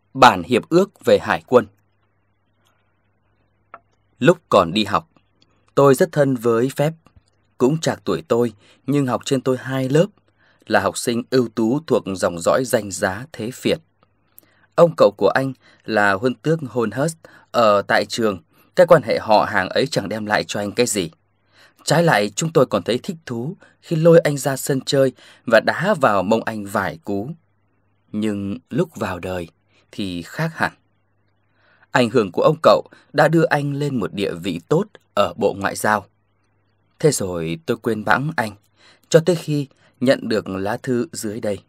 Bản hiệp ước về hải quân. Lúc còn đi học, tôi rất thân với Phép, cũng trạc tuổi tôi nhưng học trên tôi 2 lớp, là học sinh ưu tú thuộc dòng dõi danh giá thế Việt. Ông cậu của anh là huân tước Holhurst ở tại trường. Cái quan hệ họ hàng ấy chẳng đem lại cho anh cái gì. Trái lại, chúng tôi còn thấy thích thú khi lôi anh ra sân chơi và đá vào mông anh vài cú. Nhưng lúc vào đời thì khác hẳn. Ảnh hưởng của ông cậu đã đưa anh lên một địa vị tốt ở Bộ Ngoại giao. Thế rồi tôi quên bẵng anh, cho tới khi nhận được lá thư dưới đây.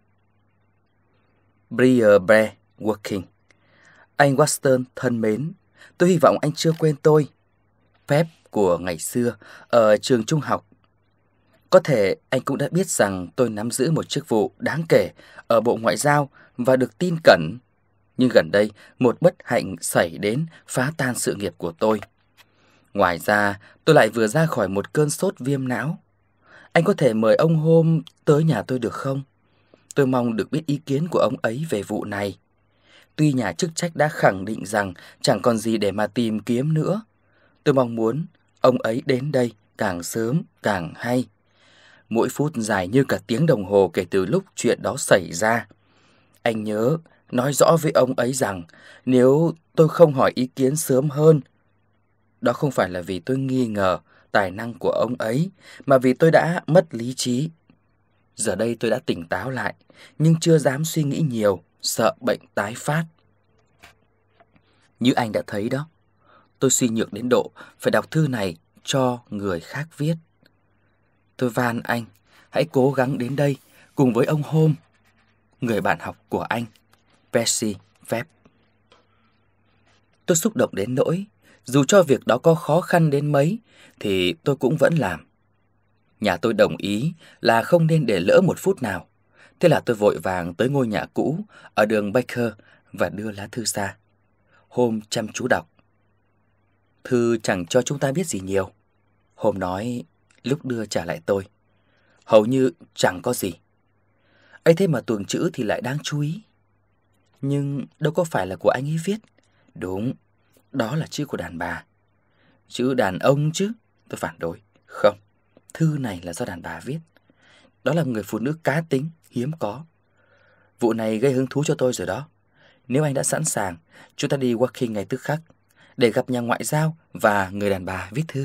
Dear Bear Working, anh Watson thân mến, tôi hy vọng anh chưa quên tôi. Phép của ngày xưa ở trường trung học. Có thể anh cũng đã biết rằng tôi nắm giữ một chức vụ đáng kể ở Bộ Ngoại giao và được tin cẩn. Nhưng gần đây, một bất hạnh xảy đến phá tan sự nghiệp của tôi. Ngoài ra, tôi lại vừa ra khỏi một cơn sốt viêm não. Anh có thể mời ông Hôm tới nhà tôi được không? Tôi mong được biết ý kiến của ông ấy về vụ này. Tuy nhà chức trách đã khẳng định rằng chẳng còn gì để mà tìm kiếm nữa, tôi mong muốn ông ấy đến đây càng sớm càng hay. Mỗi phút dài như cả tiếng đồng hồ kể từ lúc chuyện đó xảy ra. Anh nhớ nói rõ với ông ấy rằng nếu tôi không hỏi ý kiến sớm hơn, đó không phải là vì tôi nghi ngờ tài năng của ông ấy, mà vì tôi đã mất lý trí. Giờ đây tôi đã tỉnh táo lại, nhưng chưa dám suy nghĩ nhiều, sợ bệnh tái phát. Như anh đã thấy đó, tôi suy nhược đến độ phải đọc thư này cho người khác viết. Tôi van anh, hãy cố gắng đến đây cùng với ông Hôm, người bạn học của anh, Percy Phép. Tôi xúc động đến nỗi, dù cho việc đó có khó khăn đến mấy, thì tôi cũng vẫn làm. Nhà tôi đồng ý là không nên để lỡ một phút nào. Thế là tôi vội vàng tới ngôi nhà cũ ở đường Baker và đưa lá thư ra. Hôm chăm chú đọc. Thư chẳng cho chúng ta biết gì nhiều. Hôm nói lúc đưa trả lại tôi, hầu như chẳng có gì. ấy thế mà tuồng chữ thì lại đáng chú ý. Nhưng đâu có phải là của anh ấy viết. Đúng, đó là chữ của đàn bà. Chữ đàn ông chứ, tôi phản đối. Không, thư này là do đàn bà viết. Đó là người phụ nữ cá tính, hiếm có. Vụ này gây hứng thú cho tôi rồi đó. Nếu anh đã sẵn sàng, chúng ta đi Woking ngay tức khắc, để gặp nhà ngoại giao và người đàn bà viết thư.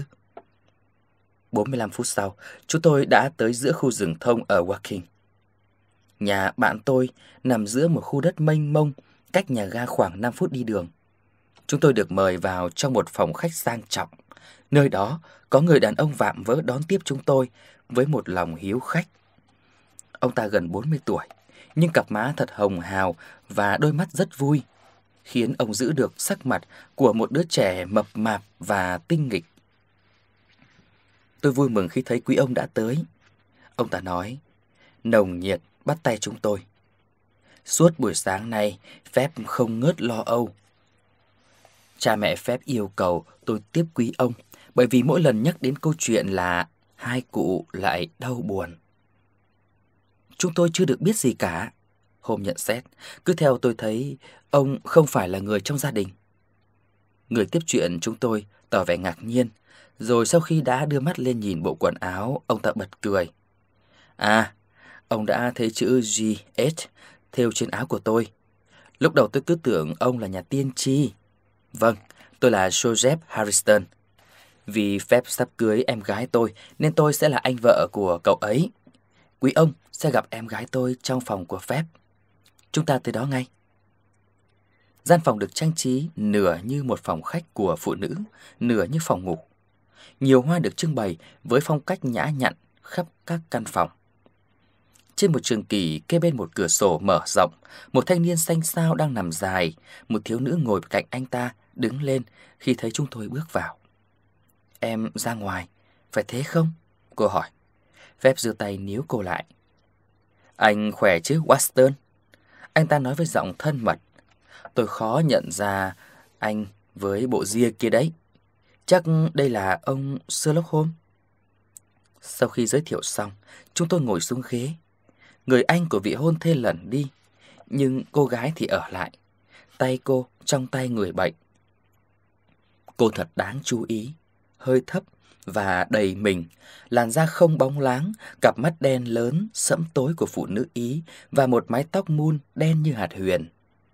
45 phút sau, chúng tôi đã tới giữa khu rừng thông ở Woking. Nhà bạn tôi nằm giữa một khu đất mênh mông, cách nhà ga khoảng 5 phút đi đường. Chúng tôi được mời vào trong một phòng khách sang trọng. Nơi đó có người đàn ông vạm vỡ đón tiếp chúng tôi với một lòng hiếu khách. Ông ta gần 40 tuổi, nhưng cặp má thật hồng hào và đôi mắt rất vui, khiến ông giữ được sắc mặt của một đứa trẻ mập mạp và tinh nghịch. Tôi vui mừng khi thấy quý ông đã tới. Ông ta nói, nồng nhiệt bắt tay chúng tôi. Suốt buổi sáng nay, Phép không ngớt lo âu. Cha mẹ Phép yêu cầu tôi tiếp quý ông, bởi vì mỗi lần nhắc đến câu chuyện là hai cụ lại đau buồn. Chúng tôi chưa được biết gì cả. Hôm nhận xét, cứ theo tôi thấy ông không phải là người trong gia đình. Người tiếp chuyện chúng tôi tỏ vẻ ngạc nhiên, rồi sau khi đã đưa mắt lên nhìn bộ quần áo, ông ta bật cười. À, ông đã thấy chữ G.H. thêu trên áo của tôi. Lúc đầu tôi cứ tưởng ông là nhà tiên tri. Vâng, tôi là Joseph Harrison. Vì Phép sắp cưới em gái tôi, nên tôi sẽ là anh vợ của cậu ấy. Quý ông sẽ gặp em gái tôi trong phòng của Phép. Chúng ta tới đó ngay. Gian phòng được trang trí nửa như một phòng khách của phụ nữ, nửa như phòng ngủ. Nhiều hoa được trưng bày với phong cách nhã nhặn khắp các căn phòng. Trên một trường kỷ kê bên một cửa sổ mở rộng, một thanh niên xanh xao đang nằm dài, một thiếu nữ ngồi cạnh anh ta đứng lên khi thấy chúng tôi bước vào. Em ra ngoài, phải thế không? Cô hỏi. Phép giơ tay níu cô lại. Anh khỏe chứ, Watson? Anh ta nói với giọng thân mật. Tôi khó nhận ra anh với bộ ria kia đấy. Chắc đây là ông Sherlock Holmes. Sau khi giới thiệu xong, chúng tôi ngồi xuống ghế. Người anh của vị hôn thê lẩn đi, nhưng cô gái thì ở lại. tay cô trong tay người bệnh. Cô thật đáng chú ý, hơi thấp và đầy mình, làn da không bóng láng, cặp mắt đen lớn, sẫm tối của phụ nữ Ý và một mái tóc mun đen như hạt huyền.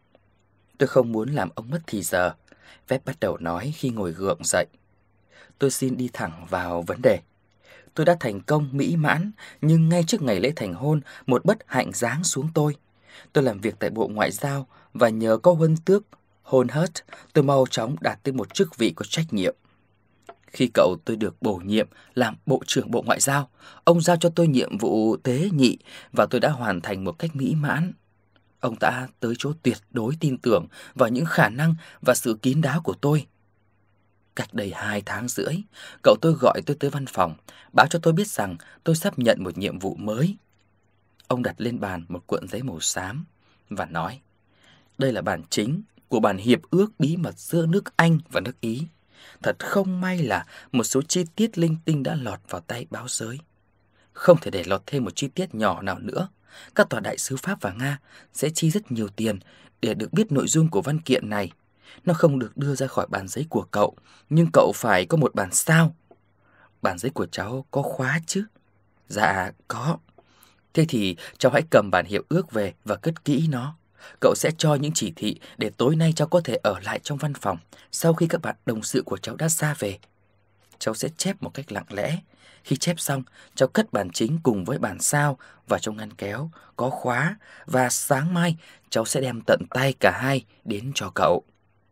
Tôi không muốn làm ông mất thì giờ, Phép bắt đầu nói khi ngồi gượng dậy. Tôi xin đi thẳng vào vấn đề. Tôi đã thành công mỹ mãn, nhưng ngay trước ngày lễ thành hôn, một bất hạnh giáng xuống tôi. Tôi làm việc tại Bộ Ngoại giao và nhờ có huân tước Hohenhart, tôi mau chóng đạt tới một chức vị có trách nhiệm. Khi cậu tôi được bổ nhiệm làm Bộ trưởng Bộ Ngoại giao, ông giao cho tôi nhiệm vụ tế nhị và tôi đã hoàn thành một cách mỹ mãn. Ông đã tới chỗ tuyệt đối tin tưởng vào những khả năng và sự kín đáo của tôi. Cách đây 2 tháng rưỡi, cậu tôi gọi tôi tới văn phòng, báo cho tôi biết rằng tôi sắp nhận một nhiệm vụ mới. Ông đặt lên bàn một cuộn giấy màu xám và nói, đây là bản chính của bản hiệp ước bí mật giữa nước Anh và nước Ý. Thật không may là một số chi tiết linh tinh đã lọt vào tay báo giới. Không thể để lọt thêm một chi tiết nhỏ nào nữa. Các tòa đại sứ Pháp và Nga sẽ chi rất nhiều tiền để được biết nội dung của văn kiện này. Nó không được đưa ra khỏi bản giấy của cậu, nhưng cậu phải có một bản sao. Bản giấy của cháu có khóa chứ? Dạ, có. Thế thì cháu hãy cầm bản hiệp ước về và cất kỹ nó. Cậu sẽ cho những chỉ thị để tối nay cháu có thể ở lại trong văn phòng sau khi các bạn đồng sự của cháu đã ra về. Cháu sẽ chép một cách lặng lẽ. Khi chép xong, cháu cất bản chính cùng với bản sao vào trong ngăn kéo có khóa và sáng mai cháu sẽ đem tận tay cả hai đến cho cậu.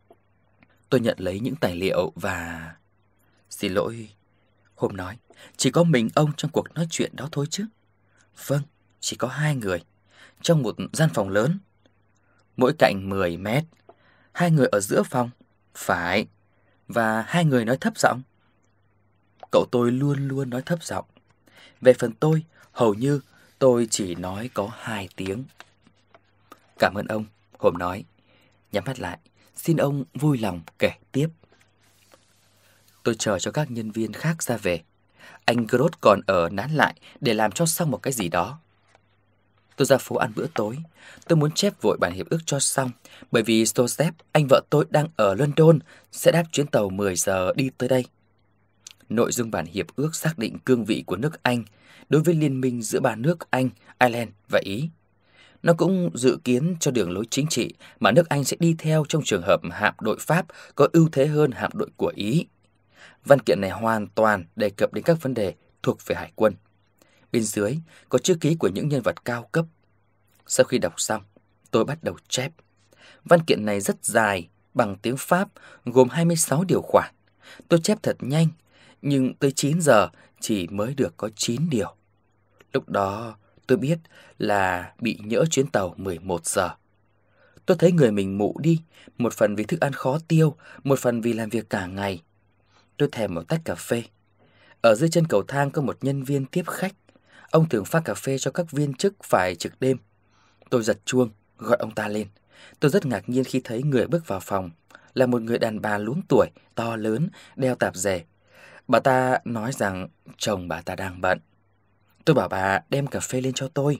Tôi nhận lấy những tài liệu và... Xin lỗi, Hôm nói, chỉ có mình ông trong cuộc nói chuyện đó thôi chứ? Vâng, chỉ có 2 người, trong một gian phòng lớn. Mỗi cạnh 10 mét, 2 người ở giữa phòng, phải, và 2 người nói thấp giọng. Cậu tôi luôn luôn nói thấp giọng. Về phần tôi, hầu như tôi chỉ nói có 2 tiếng. Cảm ơn ông, Hôm nói. Nhắm mắt lại, xin ông vui lòng kể tiếp. Tôi chờ cho các nhân viên khác ra về. Anh Groth còn ở nán lại để làm cho xong một cái gì đó. Tôi ra phố ăn bữa tối. Tôi muốn chép vội bản hiệp ước cho xong, bởi vì Joseph, anh vợ tôi đang ở London, sẽ đáp chuyến tàu 10 giờ đi tới đây. Nội dung bản hiệp ước xác định cương vị của nước Anh đối với liên minh giữa ba nước Anh, Ireland và Ý. Nó cũng dự kiến cho đường lối chính trị mà nước Anh sẽ đi theo trong trường hợp hạm đội Pháp có ưu thế hơn hạm đội của Ý. Văn kiện này hoàn toàn đề cập đến các vấn đề thuộc về hải quân. Bên dưới có chữ ký của những nhân vật cao cấp. Sau khi đọc xong, tôi bắt đầu chép. Văn kiện này rất dài, bằng tiếng Pháp, gồm 26 điều khoản. Tôi chép thật nhanh, nhưng tới 9 giờ chỉ mới được có 9 điều. Lúc đó tôi biết là bị nhỡ chuyến tàu 11 giờ. Tôi thấy người mình mụ đi, một phần vì thức ăn khó tiêu, một phần vì làm việc cả ngày. Tôi thèm một tách cà phê. Ở dưới chân cầu thang có một nhân viên tiếp khách. Ông thường pha cà phê cho các viên chức phải trực đêm. Tôi giật chuông, gọi ông ta lên. Tôi rất ngạc nhiên khi thấy người bước vào phòng là một người đàn bà luống tuổi, to lớn, đeo tạp dề. Bà ta nói rằng chồng bà ta đang bận. Tôi bảo bà đem cà phê lên cho tôi.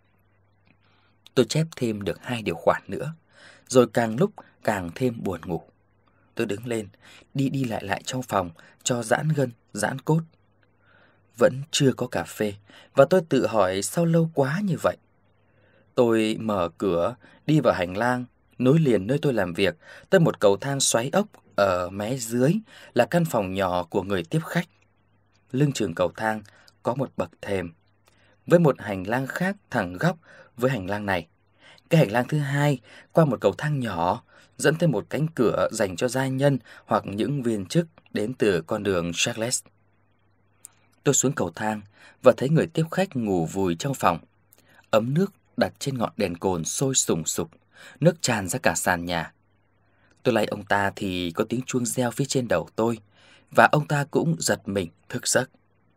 Tôi chép thêm được 2 điều khoản nữa, rồi càng lúc càng thêm buồn ngủ. Tôi đứng lên, đi đi lại trong phòng cho giãn gân, giãn cốt. Vẫn chưa có cà phê, và tôi tự hỏi sao lâu quá như vậy. Tôi mở cửa, đi vào hành lang, nối liền nơi tôi làm việc, tới một cầu thang xoáy ốc ở mé dưới là căn phòng nhỏ của người tiếp khách. Lưng chừng cầu thang có một bậc thềm, với một hành lang khác thẳng góc với hành lang này. Cái hành lang thứ hai qua một cầu thang nhỏ, dẫn tới một cánh cửa dành cho gia nhân hoặc những viên chức đến từ con đường Charles. Tôi xuống cầu thang và thấy người tiếp khách ngủ vùi trong phòng. Ấm nước đặt trên ngọn đèn cồn sôi sùng sục, nước tràn ra cả sàn nhà. Tôi lay ông ta thì có tiếng chuông reo phía trên đầu tôi, và ông ta cũng giật mình thức giấc.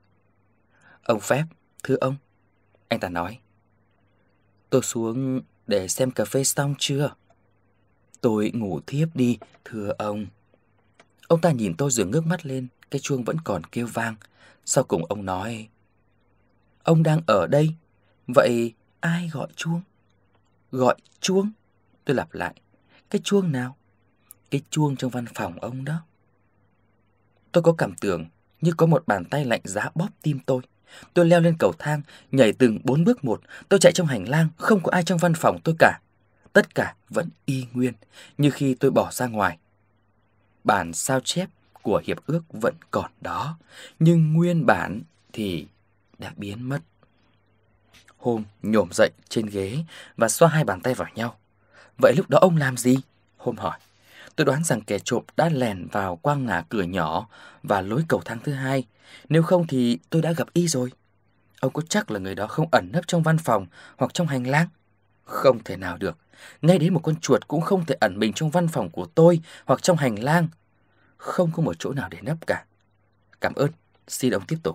Ông Phép, thưa ông, anh ta nói. Tôi xuống để xem cà phê xong chưa? Tôi ngủ thiếp đi, thưa ông. Ông ta nhìn tôi rồi ngước mắt lên, cái chuông vẫn còn kêu vang. Sau cùng ông nói, ông đang ở đây, vậy ai gọi chuông? Gọi chuông? Tôi lặp lại. Cái chuông nào? Cái chuông trong văn phòng ông đó. Tôi có cảm tưởng như có một bàn tay lạnh giá bóp tim tôi. Tôi leo lên cầu thang, nhảy từng 4 bước một. Tôi chạy trong hành lang, không có ai trong văn phòng tôi cả. Tất cả vẫn y nguyên như khi tôi bỏ ra ngoài. Bản sao chép của hiệp ước vẫn còn đó, nhưng nguyên bản thì đã biến mất. Hôm nhổm dậy trên ghế và xoa hai bàn tay vào nhau. Vậy lúc đó ông làm gì? Hôm hỏi. Tôi đoán rằng kẻ trộm đã lèn vào qua ngã cửa nhỏ và lối cầu thang thứ hai. Nếu không thì tôi đã gặp y rồi. Ông có chắc là người đó không ẩn nấp trong văn phòng hoặc trong hành lang? Không thể nào được. Ngay đến một con chuột cũng không thể ẩn mình trong văn phòng của tôi hoặc trong hành lang. Không có một chỗ nào để nấp cả. Cảm ơn, xin ông tiếp tục.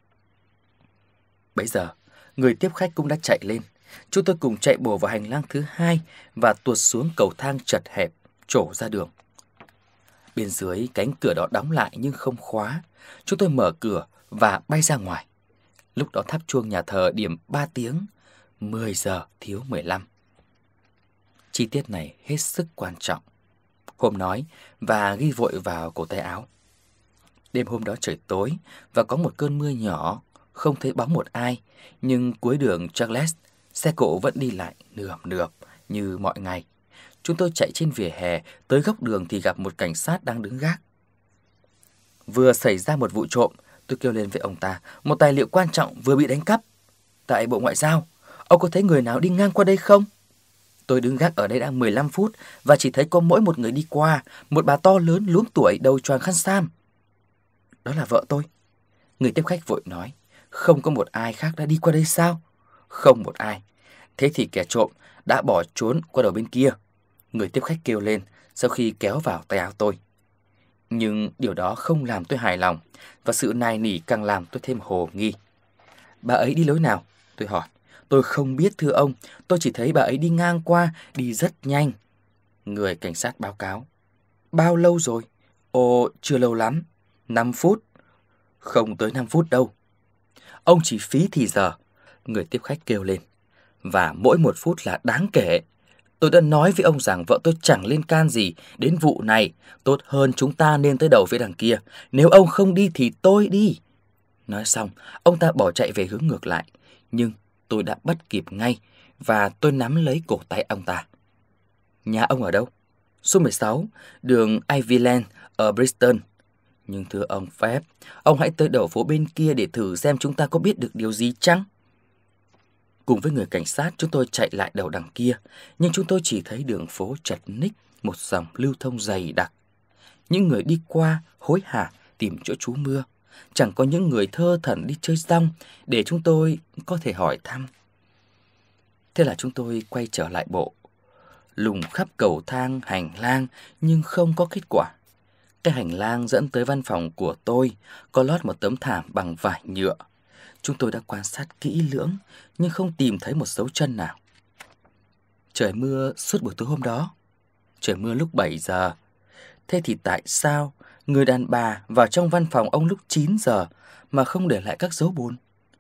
Bấy giờ, người tiếp khách cũng đã chạy lên. Chúng tôi cùng chạy bổ vào hành lang thứ hai và tuột xuống cầu thang chật hẹp, trổ ra đường. Bên dưới cánh cửa đó đóng lại nhưng không khóa. Chúng tôi mở cửa và bay ra ngoài. Lúc đó tháp chuông nhà thờ điểm 3 tiếng, 10 giờ thiếu 15. Chi tiết này hết sức quan trọng. Hôm nói và ghi vội vào cổ tay áo. Đêm hôm đó trời tối và có một cơn mưa nhỏ, không thấy bóng một ai, nhưng cuối đường Charles, xe cộ vẫn đi lại nườm nượp như mọi ngày. Chúng tôi chạy trên vỉa hè, tới góc đường thì gặp một cảnh sát đang đứng gác. Vừa xảy ra một vụ trộm, tôi kêu lên với ông ta, một tài liệu quan trọng vừa bị đánh cắp. Tại Bộ Ngoại giao, ông có thấy người nào đi ngang qua đây không? Tôi đứng gác ở đây đã 15 phút và chỉ thấy có mỗi một người đi qua, một bà to lớn luống tuổi đầu choàng khăn sam. Đó là vợ tôi. Người tiếp khách vội nói, không có một ai khác đã đi qua đây sao? Không một ai. Thế thì kẻ trộm đã bỏ trốn qua đầu bên kia. Người tiếp khách kêu lên sau khi kéo vào tay áo tôi. Nhưng điều đó không làm tôi hài lòng, và sự nài nỉ càng làm tôi thêm hồ nghi. Bà ấy đi lối nào? Tôi hỏi. Tôi không biết thưa ông, tôi chỉ thấy bà ấy đi ngang qua, đi rất nhanh. Người cảnh sát báo cáo. Bao lâu rồi? Ồ, chưa lâu lắm. 5 phút. Không tới 5 phút đâu. Ông chỉ phí thì giờ. Người tiếp khách kêu lên. Và mỗi 1 phút là đáng kể. Tôi đã nói với ông rằng vợ tôi chẳng liên can gì đến vụ này. Tốt hơn chúng ta nên tới đầu phía đằng kia. Nếu ông không đi thì tôi đi. Nói xong, ông ta bỏ chạy về hướng ngược lại. Nhưng tôi đã bắt kịp ngay và tôi nắm lấy cổ tay ông ta. Nhà ông ở đâu? Số 16, đường Ivyland ở Bristol. Nhưng thưa ông Phép, ông hãy tới đầu phố bên kia để thử xem chúng ta có biết được điều gì chăng? Cùng với người cảnh sát, chúng tôi chạy lại đầu đằng kia, nhưng chúng tôi chỉ thấy đường phố chật ních, một dòng lưu thông dày đặc. Những người đi qua hối hả tìm chỗ trú mưa. Chẳng có những người thơ thẩn đi chơi rong để chúng tôi có thể hỏi thăm. Thế là chúng tôi quay trở lại bộ, lùng khắp cầu thang, hành lang nhưng không có kết quả. Cái hành lang dẫn tới văn phòng của tôi có lót một tấm thảm bằng vải nhựa. Chúng tôi đã quan sát kỹ lưỡng nhưng không tìm thấy một dấu chân nào. Trời mưa suốt buổi tối hôm đó. Trời mưa lúc 7 giờ. Thế thì tại sao người đàn bà vào trong văn phòng ông lúc 9 giờ mà không để lại các dấu bùn?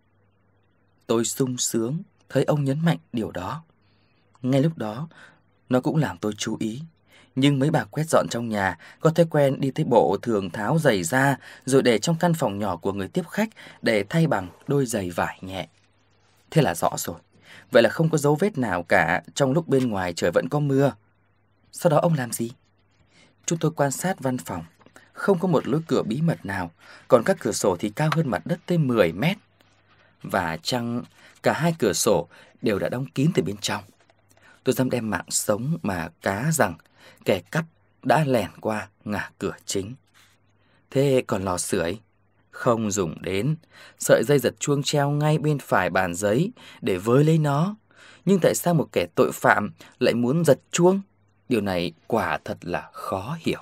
Tôi sung sướng thấy ông nhấn mạnh điều đó. Ngay lúc đó, nó cũng làm tôi chú ý. Nhưng mấy bà quét dọn trong nhà có thói quen đi tới bộ thường tháo giày ra rồi để trong căn phòng nhỏ của người tiếp khách để thay bằng đôi giày vải nhẹ. Thế là rõ rồi. Vậy là không có dấu vết nào cả trong lúc bên ngoài trời vẫn có mưa. Sau đó ông làm gì? Chúng tôi quan sát văn phòng. Không có một lối cửa bí mật nào, còn các cửa sổ thì cao hơn mặt đất tới 10 mét. Và chăng cả hai cửa sổ đều đã đóng kín từ bên trong. Tôi dám đem mạng sống mà cá rằng kẻ cắp đã lẻn qua ngả cửa chính. Thế còn lò sưởi? Không dùng đến. Sợi dây giật chuông treo ngay bên phải bàn giấy để với lấy nó. Nhưng tại sao một kẻ tội phạm lại muốn giật chuông? Điều này quả thật là khó hiểu.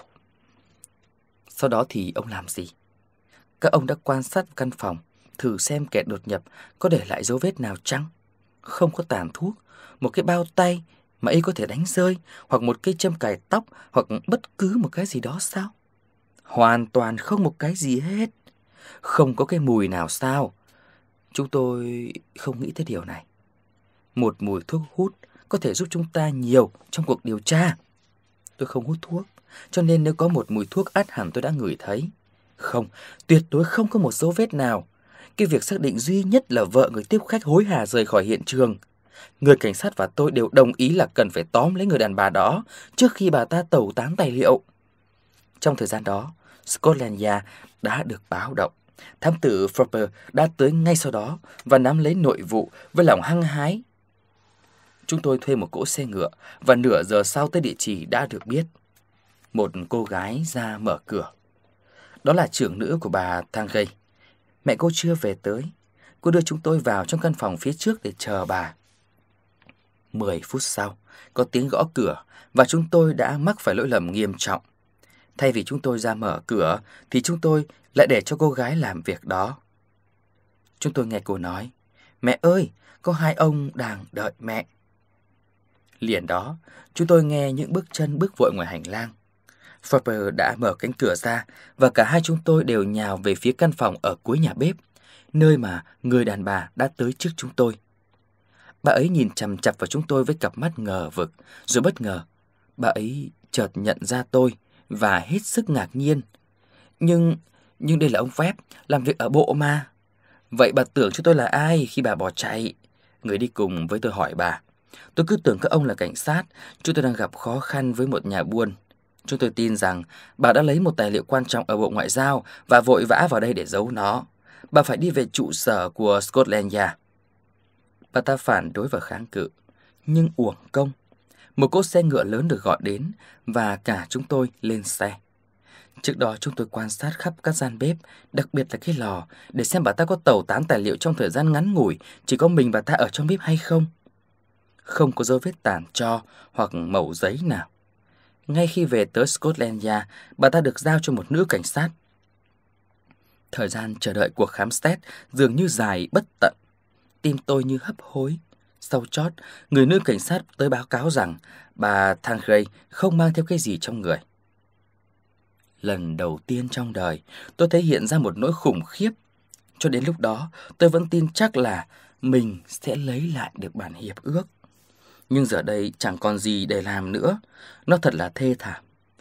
Sau đó thì ông làm gì? Các ông đã quan sát căn phòng, thử xem kẻ đột nhập có để lại dấu vết nào chăng? Không có tàn thuốc, một cái bao tay mà y có thể đánh rơi, hoặc một cây châm cài tóc, hoặc bất cứ một cái gì đó sao? Hoàn toàn không một cái gì hết. Không có cái mùi nào sao? Chúng tôi không nghĩ tới điều này. Một mùi thuốc hút có thể giúp chúng ta nhiều trong cuộc điều tra. Tôi không hút thuốc, cho nên nếu có một mùi thuốc ắt hẳn tôi đã ngửi thấy. Không, tuyệt đối không có một dấu vết nào. Cái việc xác định duy nhất là vợ người tiếp khách hối hả rời khỏi hiện trường. Người cảnh sát và tôi đều đồng ý là cần phải tóm lấy người đàn bà đó trước khi bà ta tẩu tán tài liệu. Trong thời gian đó, Scotland Yard đã được báo động. Thám tử Fropper đã tới ngay sau đó và nắm lấy nội vụ với lòng hăng hái. Chúng tôi thuê một cỗ xe ngựa và nửa giờ sau tới địa chỉ đã được biết. Một cô gái ra mở cửa. Đó là trưởng nữ của bà Thangay. Mẹ cô chưa về tới. Cô đưa chúng tôi vào trong căn phòng phía trước để chờ bà. 10 phút sau, có tiếng gõ cửa và chúng tôi đã mắc phải lỗi lầm nghiêm trọng. Thay vì chúng tôi ra mở cửa thì chúng tôi lại để cho cô gái làm việc đó. Chúng tôi nghe cô nói: "Mẹ ơi, có hai ông đang đợi mẹ." Liền đó, chúng tôi nghe những bước chân bước vội ngoài hành lang. Fropper đã mở cánh cửa ra và cả hai chúng tôi đều nhào về phía căn phòng ở cuối nhà bếp, nơi mà người đàn bà đã tới trước chúng tôi. Bà ấy nhìn chằm chằm vào chúng tôi với cặp mắt ngờ vực, rồi bất ngờ, bà ấy chợt nhận ra tôi và hết sức ngạc nhiên. Nhưng đây là ông Phép, làm việc ở bộ mà. Vậy bà tưởng chúng tôi là ai khi bà bỏ chạy? Người đi cùng với tôi hỏi bà. Tôi cứ tưởng các ông là cảnh sát, chúng tôi đang gặp khó khăn với một nhà buôn. Chúng tôi tin rằng bà đã lấy một tài liệu quan trọng ở Bộ Ngoại giao và vội vã vào đây để giấu nó. Bà phải đi về trụ sở của Scotland Yard. Bà ta phản đối và kháng cự, nhưng uổng công. Một cỗ xe ngựa lớn được gọi đến và cả chúng tôi lên xe. Trước đó chúng tôi quan sát khắp các gian bếp, đặc biệt là cái lò, để xem bà ta có tẩu tán tài liệu trong thời gian ngắn ngủi, chỉ có mình bà ta ở trong bếp hay không. Không có dấu vết tàn tro hoặc mẩu giấy nào. Ngay khi về tới Scotland Yard, bà ta được giao cho một nữ cảnh sát. Thời gian chờ đợi cuộc khám xét dường như dài bất tận. Tim tôi như hấp hối. Sau chót, người nữ cảnh sát tới báo cáo rằng bà Thangay không mang theo cái gì trong người. Lần đầu tiên trong đời, tôi thấy hiện ra một nỗi khủng khiếp. Cho đến lúc đó, tôi vẫn tin chắc là mình sẽ lấy lại được bản hiệp ước. Nhưng giờ đây chẳng còn gì để làm nữa. Nó thật là thê thảm.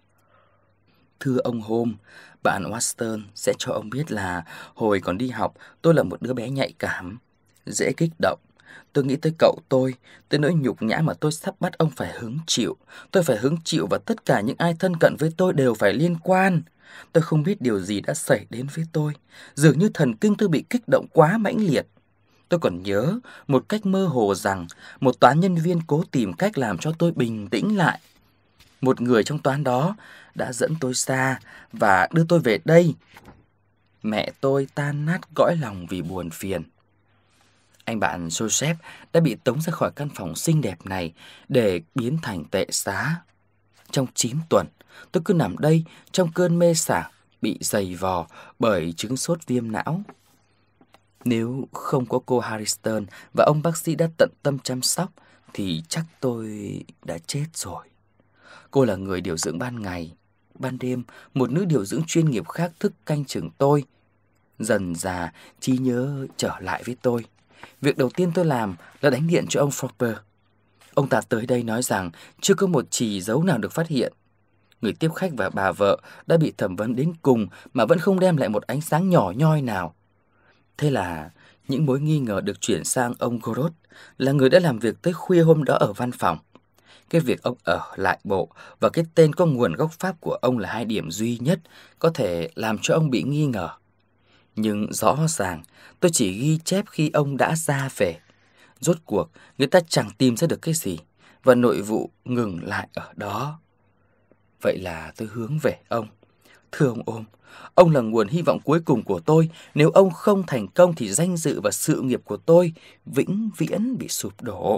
Thưa ông Holmes, bạn Watson sẽ cho ông biết là hồi còn đi học, tôi là một đứa bé nhạy cảm, dễ kích động. Tôi nghĩ tới cậu tôi, tới nỗi nhục nhã mà tôi sắp bắt ông phải hứng chịu. Tôi phải hứng chịu và tất cả những ai thân cận với tôi đều phải liên quan. Tôi không biết điều gì đã xảy đến với tôi. Dường như thần kinh tôi bị kích động quá mãnh liệt. Tôi còn nhớ một cách mơ hồ rằng một toán nhân viên cố tìm cách làm cho tôi bình tĩnh lại. Một người trong toán đó đã dẫn tôi xa và đưa tôi về đây. Mẹ tôi tan nát cõi lòng vì buồn phiền. Anh bạn Joseph đã bị tống ra khỏi căn phòng xinh đẹp này để biến thành tệ xá. Trong 9 tuần, tôi cứ nằm đây trong cơn mê sảng, bị dày vò bởi chứng sốt viêm não. Nếu không có cô Harrison và ông bác sĩ đã tận tâm chăm sóc thì chắc tôi đã chết rồi. Cô là người điều dưỡng ban ngày. Ban đêm, một nữ điều dưỡng chuyên nghiệp khác thức canh chừng tôi. Dần dà, trí nhớ trở lại với tôi. Việc đầu tiên tôi làm là đánh điện cho ông Fropper. Ông ta tới đây nói rằng chưa có một chỉ dấu nào được phát hiện. Người tiếp khách và bà vợ đã bị thẩm vấn đến cùng mà vẫn không đem lại một ánh sáng nhỏ nhoi nào. Thế là những mối nghi ngờ được chuyển sang ông Gorod, là người đã làm việc tới khuya hôm đó ở văn phòng. Cái việc ông ở lại bộ và cái tên có nguồn gốc Pháp của ông là hai điểm duy nhất có thể làm cho ông bị nghi ngờ. Nhưng rõ ràng tôi chỉ ghi chép khi ông đã ra về. Rốt cuộc người ta chẳng tìm ra được cái gì và nội vụ ngừng lại ở đó. Vậy là tôi hướng về ông. Thưa ông là nguồn hy vọng cuối cùng của tôi. Nếu ông không thành công thì danh dự và sự nghiệp của tôi vĩnh viễn bị sụp đổ.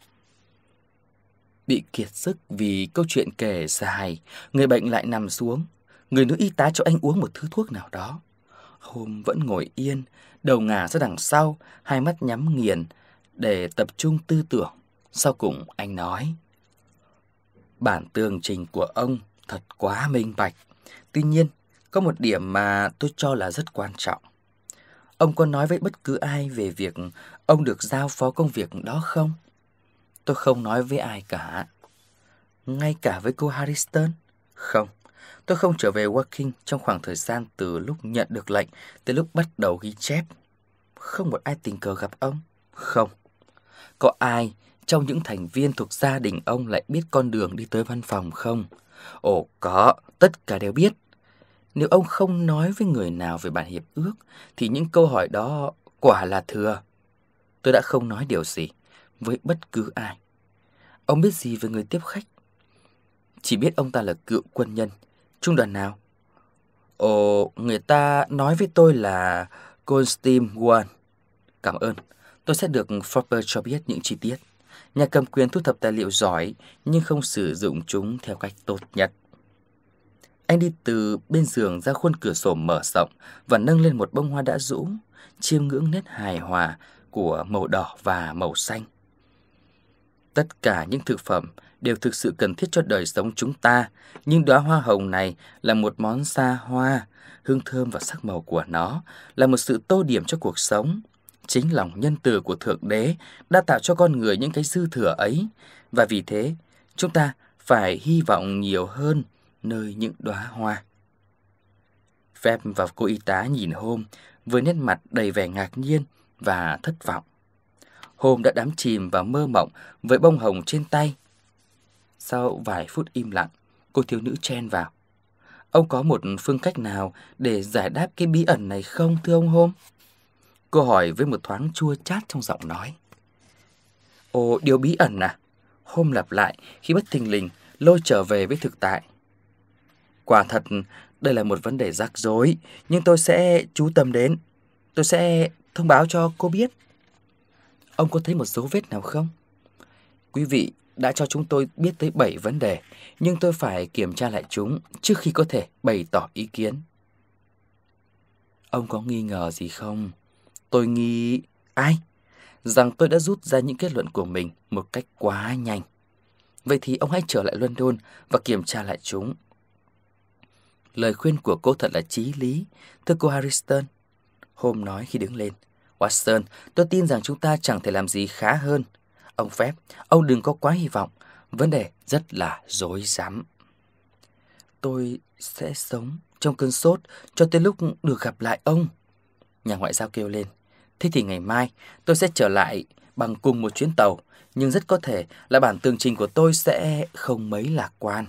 Bị kiệt sức vì câu chuyện kể dài, người bệnh lại nằm xuống. Người nữ y tá cho anh uống một thứ thuốc nào đó. Holmes vẫn ngồi yên, đầu ngả ra đằng sau, hai mắt nhắm nghiền để tập trung tư tưởng. Sau cùng anh nói: Bản tường trình của ông thật quá minh bạch. Tuy nhiên, có một điểm mà tôi cho là rất quan trọng. Ông có nói với bất cứ ai về việc ông được giao phó công việc đó không? Tôi không nói với ai cả. Ngay cả với cô Harriston? Không, tôi không trở về Woking trong khoảng thời gian từ lúc nhận được lệnh tới lúc bắt đầu ghi chép. Không một ai tình cờ gặp ông. Không. Có ai trong những thành viên thuộc gia đình ông lại biết con đường đi tới văn phòng không? Ồ có, tất cả đều biết. Nếu ông không nói với người nào về bản hiệp ước thì những câu hỏi đó quả là thừa. Tôi đã không nói điều gì với bất cứ ai. Ông biết gì về người tiếp khách? Chỉ biết ông ta là cựu quân nhân. Trung đoàn nào? Ồ, người ta nói với tôi là Constantine Ward. Cảm ơn. Tôi sẽ được Forbes cho biết những chi tiết. Nhà cầm quyền thu thập tài liệu giỏi nhưng không sử dụng chúng theo cách tốt nhất. Anh đi từ bên giường ra khuôn cửa sổ mở rộng và nâng lên một bông hoa đã rũ, chiêm ngưỡng nét hài hòa của màu đỏ và màu xanh. Tất cả những thực phẩm đều thực sự cần thiết cho đời sống chúng ta, nhưng đóa hoa hồng này là một món xa hoa, hương thơm và sắc màu của nó là một sự tô điểm cho cuộc sống. Chính lòng nhân từ của Thượng Đế đã tạo cho con người những cái dư thừa ấy, và vì thế chúng ta phải hy vọng nhiều hơn nơi những đóa hoa. Phép và cô y tá nhìn Hôm với nét mặt đầy vẻ ngạc nhiên và thất vọng. Hôm đã đắm chìm vào mơ mộng với bông hồng trên tay. Sau vài phút im lặng, cô thiếu nữ chen vào. Ông có một phương cách nào để giải đáp cái bí ẩn này không, thưa ông Hôm? Cô hỏi với một thoáng chua chát trong giọng nói. Ồ, điều bí ẩn à? Hôm lặp lại khi bất thình lình lôi trở về với thực tại. Quả thật, đây là một vấn đề rắc rối, nhưng tôi sẽ chú tâm đến. Tôi sẽ thông báo cho cô biết. Ông có thấy một dấu vết nào không? Quý vị đã cho chúng tôi biết tới 7 vấn đề, nhưng tôi phải kiểm tra lại chúng trước khi có thể bày tỏ ý kiến. Ông có nghi ngờ gì không? Tôi nghi... Ai? Rằng tôi đã rút ra những kết luận của mình một cách quá nhanh. Vậy thì ông hãy trở lại London và kiểm tra lại chúng. Lời khuyên của cô thật là chí lý, thưa cô Harriston. Hôm nói khi đứng lên. Watson, tôi tin rằng chúng ta chẳng thể làm gì khá hơn. Ông Phép, ông đừng có quá hy vọng. Vấn đề rất là rối rắm. Tôi sẽ sống trong cơn sốt cho tới lúc được gặp lại ông. Nhà ngoại giao kêu lên. Thế thì ngày mai tôi sẽ trở lại bằng cùng một chuyến tàu, nhưng rất có thể là bản tường trình của tôi sẽ không mấy lạc quan.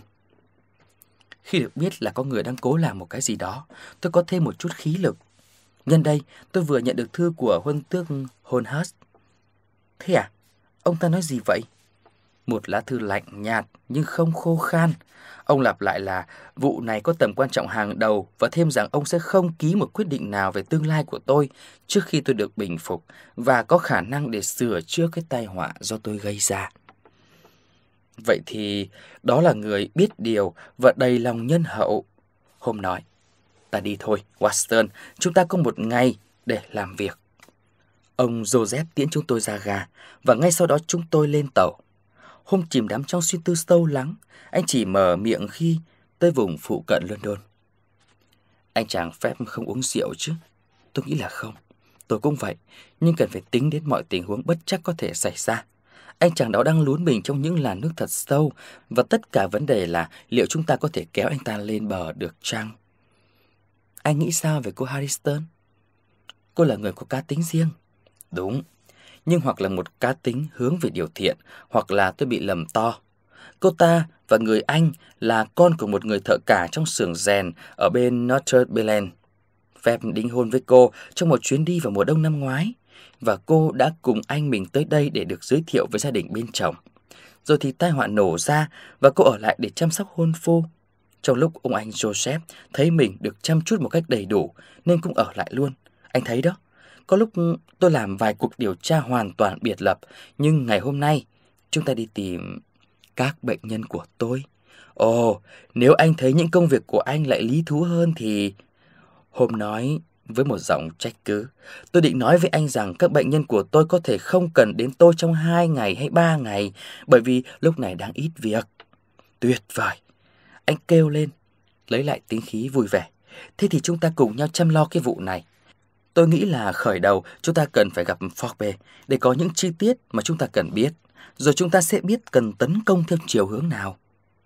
Khi được biết là có người đang cố làm một cái gì đó, tôi có thêm một chút khí lực. Nhân đây, tôi vừa nhận được thư của huân tước Holmhurst. Thế à? Ông ta nói gì vậy? Một lá thư lạnh nhạt nhưng không khô khan. Ông lặp lại là vụ này có tầm quan trọng hàng đầu và thêm rằng ông sẽ không ký một quyết định nào về tương lai của tôi trước khi tôi được bình phục và có khả năng để sửa chữa cái tai họa do tôi gây ra. Vậy thì đó là người biết điều và đầy lòng nhân hậu. Hôm nói, ta đi thôi, Watson, chúng ta có một ngày để làm việc. Ông Joseph tiễn chúng tôi ra ga và ngay sau đó chúng tôi lên tàu. Hôm chìm đắm trong suy tư sâu lắng, anh chỉ mở miệng khi tới vùng phụ cận London. Anh chàng Phép không uống rượu chứ? Tôi nghĩ là không. Tôi cũng vậy, nhưng cần phải tính đến mọi tình huống bất trắc có thể xảy ra. Anh chàng đó đang lún mình trong những làn nước thật sâu, và tất cả vấn đề là liệu chúng ta có thể kéo anh ta lên bờ được chăng? Anh nghĩ sao về cô Harriston? Cô là người có cá tính riêng. Đúng, nhưng hoặc là một cá tính hướng về điều thiện, hoặc là tôi bị lầm to. Cô ta và người anh là con của một người thợ cả trong xưởng rèn ở bên Northumberland. Phép đính hôn với cô trong một chuyến đi vào mùa đông năm ngoái, và cô đã cùng anh mình tới đây để được giới thiệu với gia đình bên chồng. Rồi thì tai họa nổ ra và cô ở lại để chăm sóc hôn phu. Trong lúc ông anh Joseph thấy mình được chăm chút một cách đầy đủ nên cũng ở lại luôn. Anh thấy đó, có lúc tôi làm vài cuộc điều tra hoàn toàn biệt lập, nhưng ngày hôm nay chúng ta đi tìm các bệnh nhân của tôi. Ồ, nếu anh thấy những công việc của anh lại lý thú hơn thì... Hôm nói với một giọng trách cứ. Tôi định nói với anh rằng các bệnh nhân của tôi có thể không cần đến tôi trong 2 ngày hay 3 ngày, bởi vì lúc này đang ít việc. Tuyệt vời! Anh kêu lên, lấy lại tính khí vui vẻ. Thế thì chúng ta cùng nhau chăm lo cái vụ này. Tôi nghĩ là khởi đầu chúng ta cần phải gặp Forbes để có những chi tiết mà chúng ta cần biết. Rồi chúng ta sẽ biết cần tấn công theo chiều hướng nào.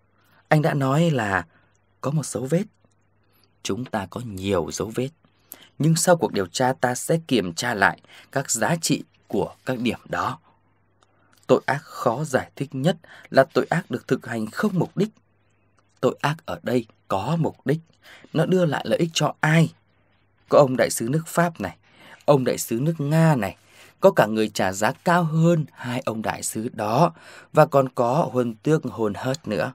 Anh đã nói là có một dấu vết. Chúng ta có nhiều dấu vết, nhưng sau cuộc điều tra ta sẽ kiểm tra lại các giá trị của các điểm đó. Tội ác khó giải thích nhất là tội ác được thực hành không mục đích. Tội ác ở đây có mục đích. Nó đưa lại lợi ích cho ai? Có ông đại sứ nước Pháp này, ông đại sứ nước Nga này, có cả người trả giá cao hơn hai ông đại sứ đó, và còn có huân tước Hohenhört nữa.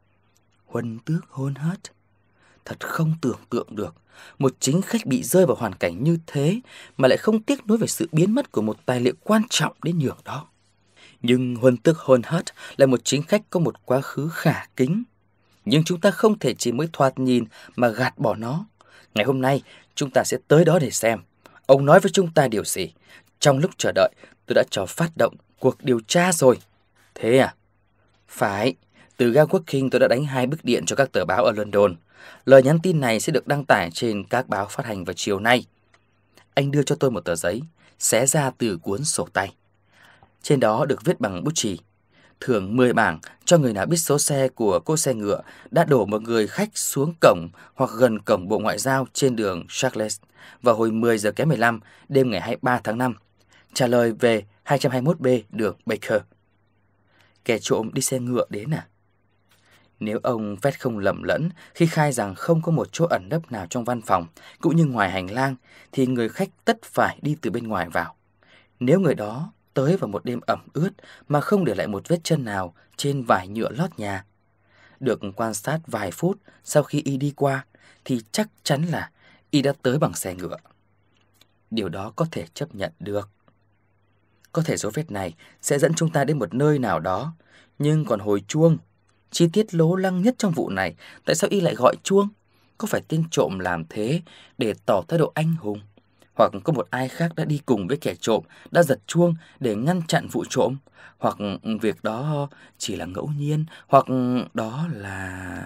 Huân tước Hohenhört? Thật không tưởng tượng được, một chính khách bị rơi vào hoàn cảnh như thế mà lại không tiếc nuối về sự biến mất của một tài liệu quan trọng đến nhường đó. Nhưng huân tước Hohenhört là một chính khách có một quá khứ khả kính. Nhưng chúng ta không thể chỉ mới thoạt nhìn mà gạt bỏ nó. Ngày hôm nay, chúng ta sẽ tới đó để xem ông nói với chúng ta điều gì. Trong lúc chờ đợi, tôi đã cho phát động cuộc điều tra rồi. Thế à? Phải, từ ga Woking tôi đã đánh 2 bức điện cho các tờ báo ở London. Lời nhắn tin này sẽ được đăng tải trên các báo phát hành vào chiều nay. Anh đưa cho tôi một tờ giấy, xé ra từ cuốn sổ tay. Trên đó được viết bằng bút chì: thưởng 10 bảng cho người nào biết số xe của cô xe ngựa đã đổ một người khách xuống cổng hoặc gần cổng Bộ Ngoại giao trên đường Charles vào hồi 10 giờ kém 15 đêm ngày 23 tháng 5. Trả lời về 221B đường Baker. Kẻ trộm đi xe ngựa đến à? Nếu ông Fett không lầm lẫn khi khai rằng không có một chỗ ẩn nấp nào trong văn phòng cũng như ngoài hành lang, thì người khách tất phải đi từ bên ngoài vào. Nếu người đó tới vào một đêm ẩm ướt mà không để lại một vết chân nào trên vải nhựa lót nhà, được quan sát vài phút sau khi y đi qua, thì chắc chắn là y đã tới bằng xe ngựa. Điều đó có thể chấp nhận được. Có thể dấu vết này sẽ dẫn chúng ta đến một nơi nào đó, nhưng còn hồi chuông, chi tiết lố lăng nhất trong vụ này, tại sao y lại gọi chuông? Có phải tên trộm làm thế để tỏ thái độ anh hùng? Hoặc có một ai khác đã đi cùng với kẻ trộm, đã giật chuông để ngăn chặn vụ trộm? Hoặc việc đó chỉ là ngẫu nhiên? Hoặc đó là...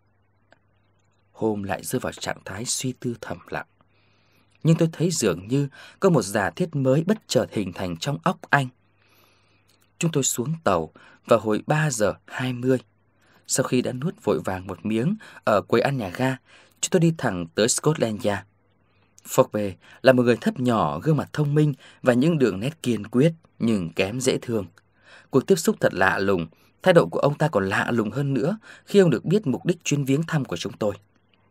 Hôm lại rơi vào trạng thái suy tư thầm lặng. Nhưng tôi thấy dường như có một giả thiết mới bất chợt hình thành trong óc anh. Chúng tôi xuống tàu vào hồi 3 giờ 20. Sau khi đã nuốt vội vàng một miếng ở quầy ăn nhà ga, chúng tôi đi thẳng tới Scotland Yard. Forbes là một người thấp nhỏ, gương mặt thông minh và những đường nét kiên quyết nhưng kém dễ thương. Cuộc tiếp xúc thật lạ lùng, thái độ của ông ta còn lạ lùng hơn nữa khi ông được biết mục đích chuyến viếng thăm của chúng tôi.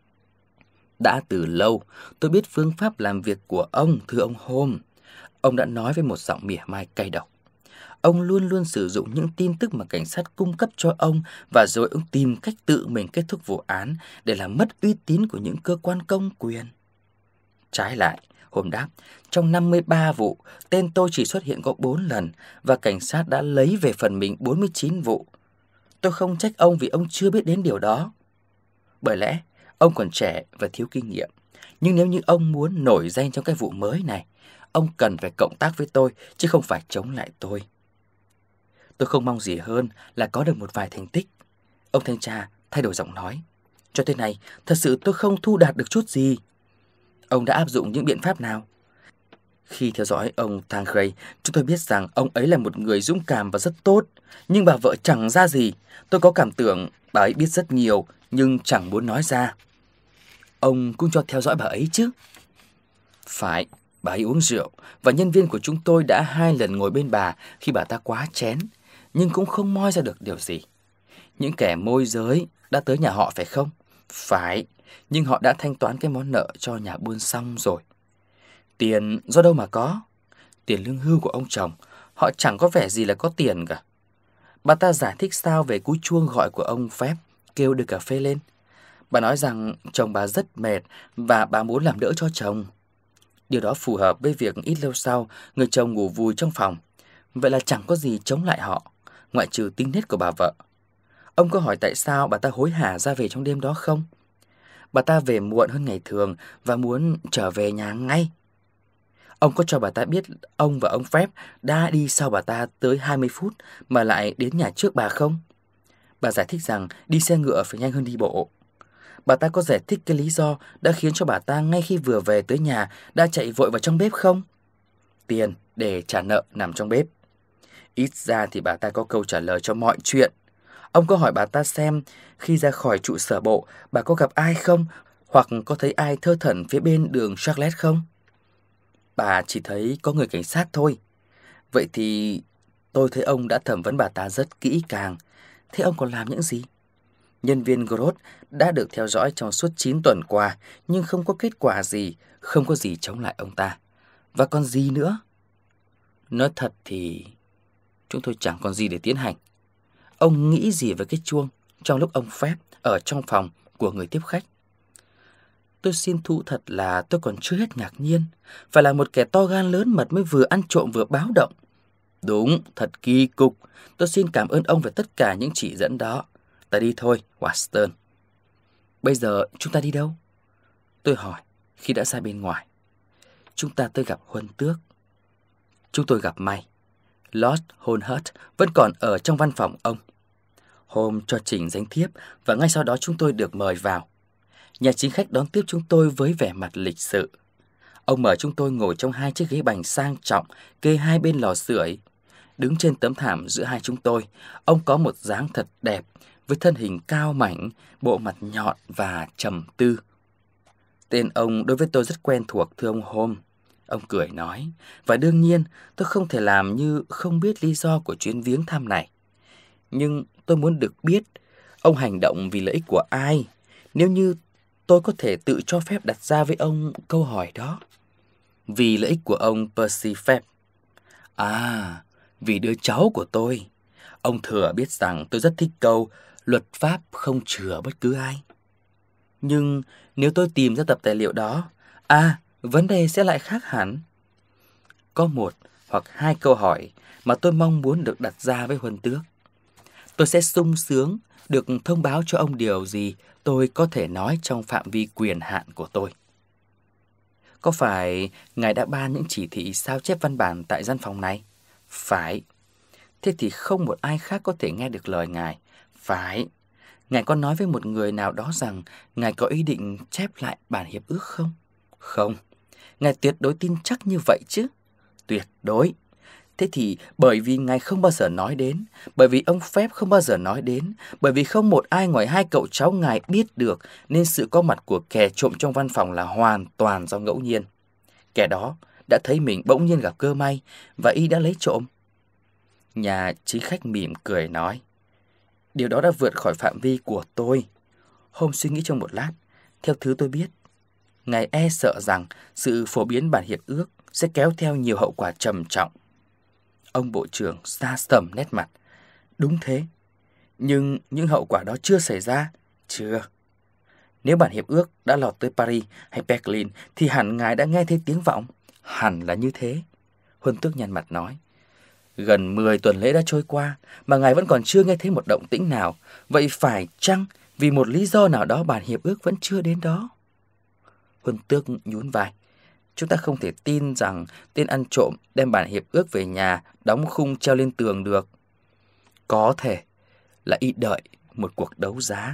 Đã từ lâu, tôi biết phương pháp làm việc của ông, thưa ông Holmes. Ông đã nói với một giọng mỉa mai cay độc. Ông luôn luôn sử dụng những tin tức mà cảnh sát cung cấp cho ông, và rồi ông tìm cách tự mình kết thúc vụ án để làm mất uy tín của những cơ quan công quyền. Trái lại, Holmes đáp, trong 53 vụ, tên tôi chỉ xuất hiện có 4 lần, và cảnh sát đã lấy về phần mình 49 vụ. Tôi không trách ông vì ông chưa biết đến điều đó. Bởi lẽ, ông còn trẻ và thiếu kinh nghiệm. Nhưng nếu như ông muốn nổi danh trong cái vụ mới này, ông cần phải cộng tác với tôi, chứ không phải chống lại tôi. Tôi không mong gì hơn là có được một vài thành tích. Ông thanh tra thay đổi giọng nói. Cho tới nay, thật sự tôi không thu đạt được chút gì. Ông đã áp dụng những biện pháp nào? Khi theo dõi ông Thangray, chúng tôi biết rằng ông ấy là một người dũng cảm và rất tốt. Nhưng bà vợ chẳng ra gì. Tôi có cảm tưởng bà ấy biết rất nhiều, nhưng chẳng muốn nói ra. Ông cũng cho theo dõi bà ấy chứ? Phải, bà ấy uống rượu, và nhân viên của chúng tôi đã 2 lần ngồi bên bà khi bà ta quá chén, nhưng cũng không moi ra được điều gì. Những kẻ môi giới đã tới nhà họ phải không? Phải, nhưng họ đã thanh toán cái món nợ cho nhà buôn xong rồi. Tiền do đâu mà có? Tiền lương hưu của ông chồng. Họ chẳng có vẻ gì là có tiền cả. Bà ta giải thích sao về cú chuông gọi của ông Phép kêu đưa cà phê lên. Bà nói rằng chồng bà rất mệt và bà muốn làm đỡ cho chồng. Điều đó phù hợp với việc ít lâu sau người chồng ngủ vùi trong phòng. Vậy là chẳng có gì chống lại họ, ngoại trừ tính nết của bà vợ. Ông có hỏi tại sao bà ta hối hả ra về trong đêm đó không? Bà ta về muộn hơn ngày thường và muốn trở về nhà ngay. Ông có cho bà ta biết ông và ông Phép đã đi sau bà ta tới 20 phút mà lại đến nhà trước bà không? Bà giải thích rằng đi xe ngựa phải nhanh hơn đi bộ. Bà ta có giải thích cái lý do đã khiến cho bà ta ngay khi vừa về tới nhà đã chạy vội vào trong bếp không? Tiền để trả nợ nằm trong bếp. Ít ra thì bà ta có câu trả lời cho mọi chuyện. Ông có hỏi bà ta xem khi ra khỏi trụ sở bộ bà có gặp ai không, hoặc có thấy ai thơ thẩn phía bên đường Charlotte không? Bà chỉ thấy có người cảnh sát thôi. Vậy thì tôi thấy ông đã thẩm vấn bà ta rất kỹ càng. Thế ông còn làm những gì? Nhân viên Gross đã được theo dõi trong suốt 9 tuần qua, nhưng không có kết quả gì, không có gì chống lại ông ta. Và còn gì nữa? Nói thật thì chúng tôi chẳng còn gì để tiến hành. Ông nghĩ gì về cái chuông trong lúc ông Phép ở trong phòng của người tiếp khách? Tôi xin thú thật là tôi còn chưa hết ngạc nhiên. Phải là một kẻ to gan lớn mật mới vừa ăn trộm vừa báo động. Đúng, thật kỳ cục. Tôi xin cảm ơn ông về tất cả những chỉ dẫn đó. Ta đi thôi, Watson. Bây giờ chúng ta đi đâu? Tôi hỏi khi đã ra bên ngoài. Chúng ta tới gặp Huân Tước. Chúng tôi gặp may. Lord Holhurt vẫn còn ở trong văn phòng ông. Hôm cho trình danh thiếp và ngay sau đó chúng tôi được mời vào. Nhà chính khách đón tiếp chúng tôi với vẻ mặt lịch sự. Ông mời chúng tôi ngồi trong 2 chiếc ghế bành sang trọng kê hai bên lò sưởi. Đứng trên tấm thảm giữa hai chúng tôi, ông có một dáng thật đẹp với thân hình cao mảnh, bộ mặt nhọn và trầm tư. Tên ông đối với tôi rất quen thuộc, thưa ông Holmes. Ông cười nói, và đương nhiên tôi không thể làm như không biết lý do của chuyến viếng thăm này. Nhưng tôi muốn được biết ông hành động vì lợi ích của ai, nếu như tôi có thể tự cho phép đặt ra với ông câu hỏi đó. Vì lợi ích của ông Percy Phép. À, vì đứa cháu của tôi. Ông thừa biết rằng tôi rất thích câu luật pháp không chừa bất cứ ai. Nhưng nếu tôi tìm ra tập tài liệu đó, vấn đề sẽ lại khác hẳn. Có 1 hoặc 2 câu hỏi mà tôi mong muốn được đặt ra với Huân Tước. Tôi sẽ sung sướng được thông báo cho ông điều gì tôi có thể nói trong phạm vi quyền hạn của tôi. Có phải ngài đã ban những chỉ thị sao chép văn bản tại văn phòng này? Phải. Thế thì không một ai khác có thể nghe được lời ngài. Phải. Ngài có nói với một người nào đó rằng ngài có ý định chép lại bản hiệp ước không? Không. Ngài tuyệt đối tin chắc như vậy chứ? Tuyệt đối. Thế thì bởi vì ngài không bao giờ nói đến, bởi vì ông Phép không bao giờ nói đến, bởi vì không một ai ngoài 2 cậu cháu ngài biết được, nên sự có mặt của kẻ trộm trong văn phòng là hoàn toàn do ngẫu nhiên. Kẻ đó đã thấy mình bỗng nhiên gặp cơ may và y đã lấy trộm. Nhà chính khách mỉm cười nói, điều đó đã vượt khỏi phạm vi của tôi. Holmes suy nghĩ trong một lát. Theo thứ tôi biết, ngài e sợ rằng sự phổ biến bản hiệp ước sẽ kéo theo nhiều hậu quả trầm trọng. Ông bộ trưởng xa sầm nét mặt. Đúng thế, nhưng những hậu quả đó chưa xảy ra. Chưa. Nếu bản hiệp ước đã lọt tới Paris hay Berlin thì hẳn ngài đã nghe thấy tiếng vọng. Hẳn là như thế. Huân Tước nhăn mặt nói. Gần 10 tuần lễ đã trôi qua mà ngài vẫn còn chưa nghe thấy một động tĩnh nào. Vậy phải chăng vì một lý do nào đó bản hiệp ước vẫn chưa đến đó? Huân Tước nhún vai. Chúng ta không thể tin rằng tên ăn trộm đem bản hiệp ước về nhà đóng khung treo lên tường được. Có thể là y đợi một cuộc đấu giá.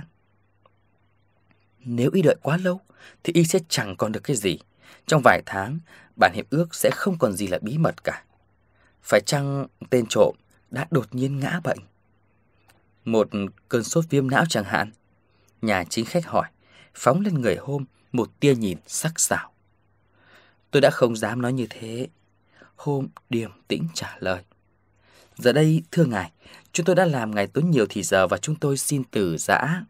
Nếu y đợi quá lâu thì y sẽ chẳng còn được cái gì. Trong vài tháng, bản hiệp ước sẽ không còn gì là bí mật cả. Phải chăng tên trộm đã đột nhiên ngã bệnh? Một cơn sốt viêm não chẳng hạn? Nhà chính khách hỏi, phóng lên người Holmes một tia nhìn sắc sảo. Tôi đã không dám nói như thế. Holmes điềm tĩnh trả lời. Giờ đây, thưa ngài, chúng tôi đã làm ngài tốn nhiều thì giờ và chúng tôi xin từ giã.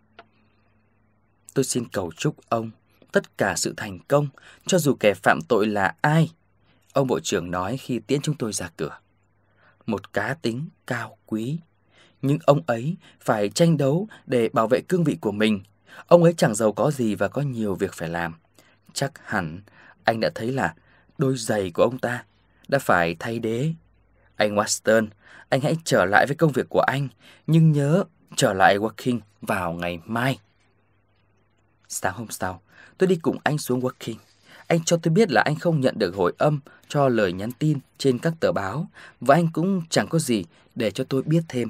Tôi xin cầu chúc ông tất cả sự thành công, cho dù kẻ phạm tội là ai. Ông bộ trưởng nói khi tiễn chúng tôi ra cửa. Một cá tính cao quý. Nhưng ông ấy phải tranh đấu để bảo vệ cương vị của mình. Ông ấy chẳng giàu có gì và có nhiều việc phải làm. Chắc hẳn anh đã thấy là đôi giày của ông ta đã phải thay đế. Anh Watson, anh hãy trở lại với công việc của anh, nhưng nhớ trở lại Woking vào ngày mai. Sáng hôm sau, tôi đi cùng anh xuống Woking. Anh cho tôi biết là anh không nhận được hồi âm cho lời nhắn tin trên các tờ báo, và anh cũng chẳng có gì để cho tôi biết thêm.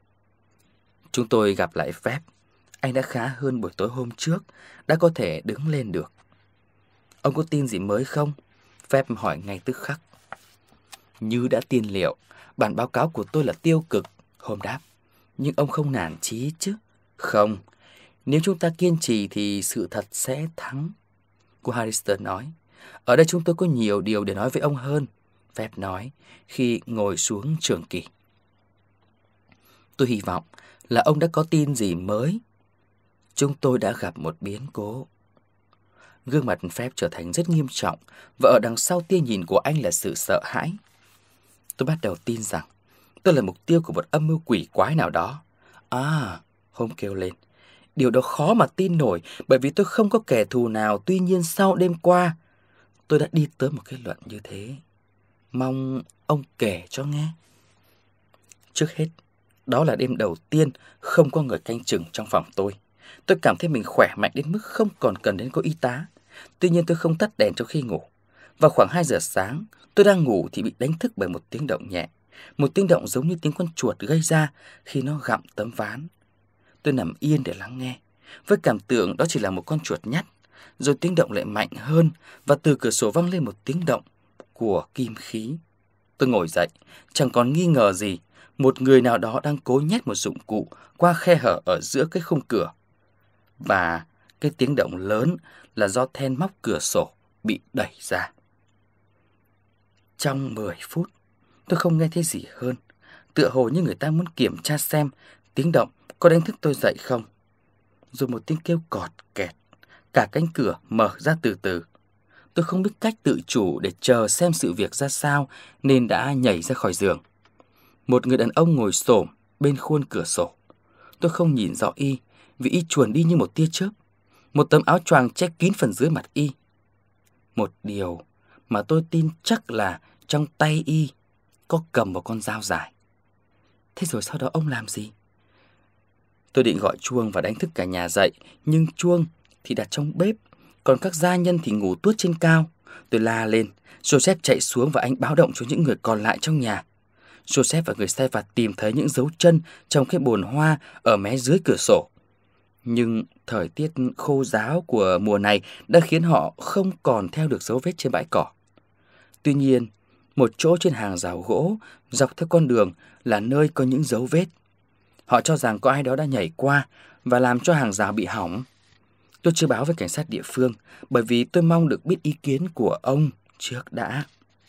Chúng tôi gặp lại Phép. Anh đã khá hơn buổi tối hôm trước, đã có thể đứng lên được. Ông có tin gì mới không? Phép hỏi ngay tức khắc. Như đã tiên liệu, bản báo cáo của tôi là tiêu cực, Holmes đáp. Nhưng ông không nản chí chứ? Không, nếu chúng ta kiên trì thì sự thật sẽ thắng. Cô Harrister nói. Ở đây chúng tôi có nhiều điều để nói với ông hơn, Phép nói khi ngồi xuống trường kỳ. Tôi hy vọng là ông đã có tin gì mới. Chúng tôi đã gặp một biến cố. Gương mặt Phép trở thành rất nghiêm trọng, và ở đằng sau tia nhìn của anh là sự sợ hãi. Tôi bắt đầu tin rằng tôi là mục tiêu của một âm mưu quỷ quái nào đó. Holmes kêu lên. Điều đó khó mà tin nổi, bởi vì tôi không có kẻ thù nào. Tuy nhiên sau đêm qua, tôi đã đi tới một kết luận như thế. Mong ông kể cho nghe. Trước hết, đó là đêm đầu tiên không có người canh chừng trong phòng tôi. Tôi cảm thấy mình khỏe mạnh đến mức không còn cần đến có y tá. Tuy nhiên tôi không tắt đèn trong khi ngủ. Vào khoảng 2 giờ sáng, tôi đang ngủ thì bị đánh thức bởi một tiếng động nhẹ. Một tiếng động giống như tiếng con chuột gây ra khi nó gặm tấm ván. Tôi nằm yên để lắng nghe, với cảm tưởng đó chỉ là một con chuột nhắt. Rồi tiếng động lại mạnh hơn, và từ cửa sổ vang lên một tiếng động của kim khí. Tôi ngồi dậy, chẳng còn nghi ngờ gì. Một người nào đó đang cố nhét một dụng cụ qua khe hở ở giữa cái khung cửa. Và cái tiếng động lớn là do then móc cửa sổ bị đẩy ra. Trong 10 phút, tôi không nghe thấy gì hơn. Tựa hồ như người ta muốn kiểm tra xem tiếng động có đánh thức tôi dậy không. Rồi một tiếng kêu cọt kẹt. Cả cánh cửa mở ra từ từ. Tôi không biết cách tự chủ để chờ xem sự việc ra sao, nên đã nhảy ra khỏi giường. Một người đàn ông ngồi xổm bên khuôn cửa sổ. Tôi không nhìn rõ y, vì y chuồn đi như một tia chớp. Một tấm áo choàng che kín phần dưới mặt y. Một điều mà tôi tin chắc là trong tay y có cầm một con dao dài. Thế rồi sau đó ông làm gì? Tôi định gọi chuông và đánh thức cả nhà dậy, nhưng chuông thì đặt trong bếp, còn các gia nhân thì ngủ tuốt trên cao. Tôi la lên, Joseph chạy xuống và anh báo động cho những người còn lại trong nhà. Joseph và người sai vặt tìm thấy những dấu chân trong cái bồn hoa ở mé dưới cửa sổ. Nhưng thời tiết khô ráo của mùa này đã khiến họ không còn theo được dấu vết trên bãi cỏ. Tuy nhiên, một chỗ trên hàng rào gỗ dọc theo con đường là nơi có những dấu vết. Họ cho rằng có ai đó đã nhảy qua và làm cho hàng rào bị hỏng. Tôi chưa báo với cảnh sát địa phương, bởi vì tôi mong được biết ý kiến của ông trước đã.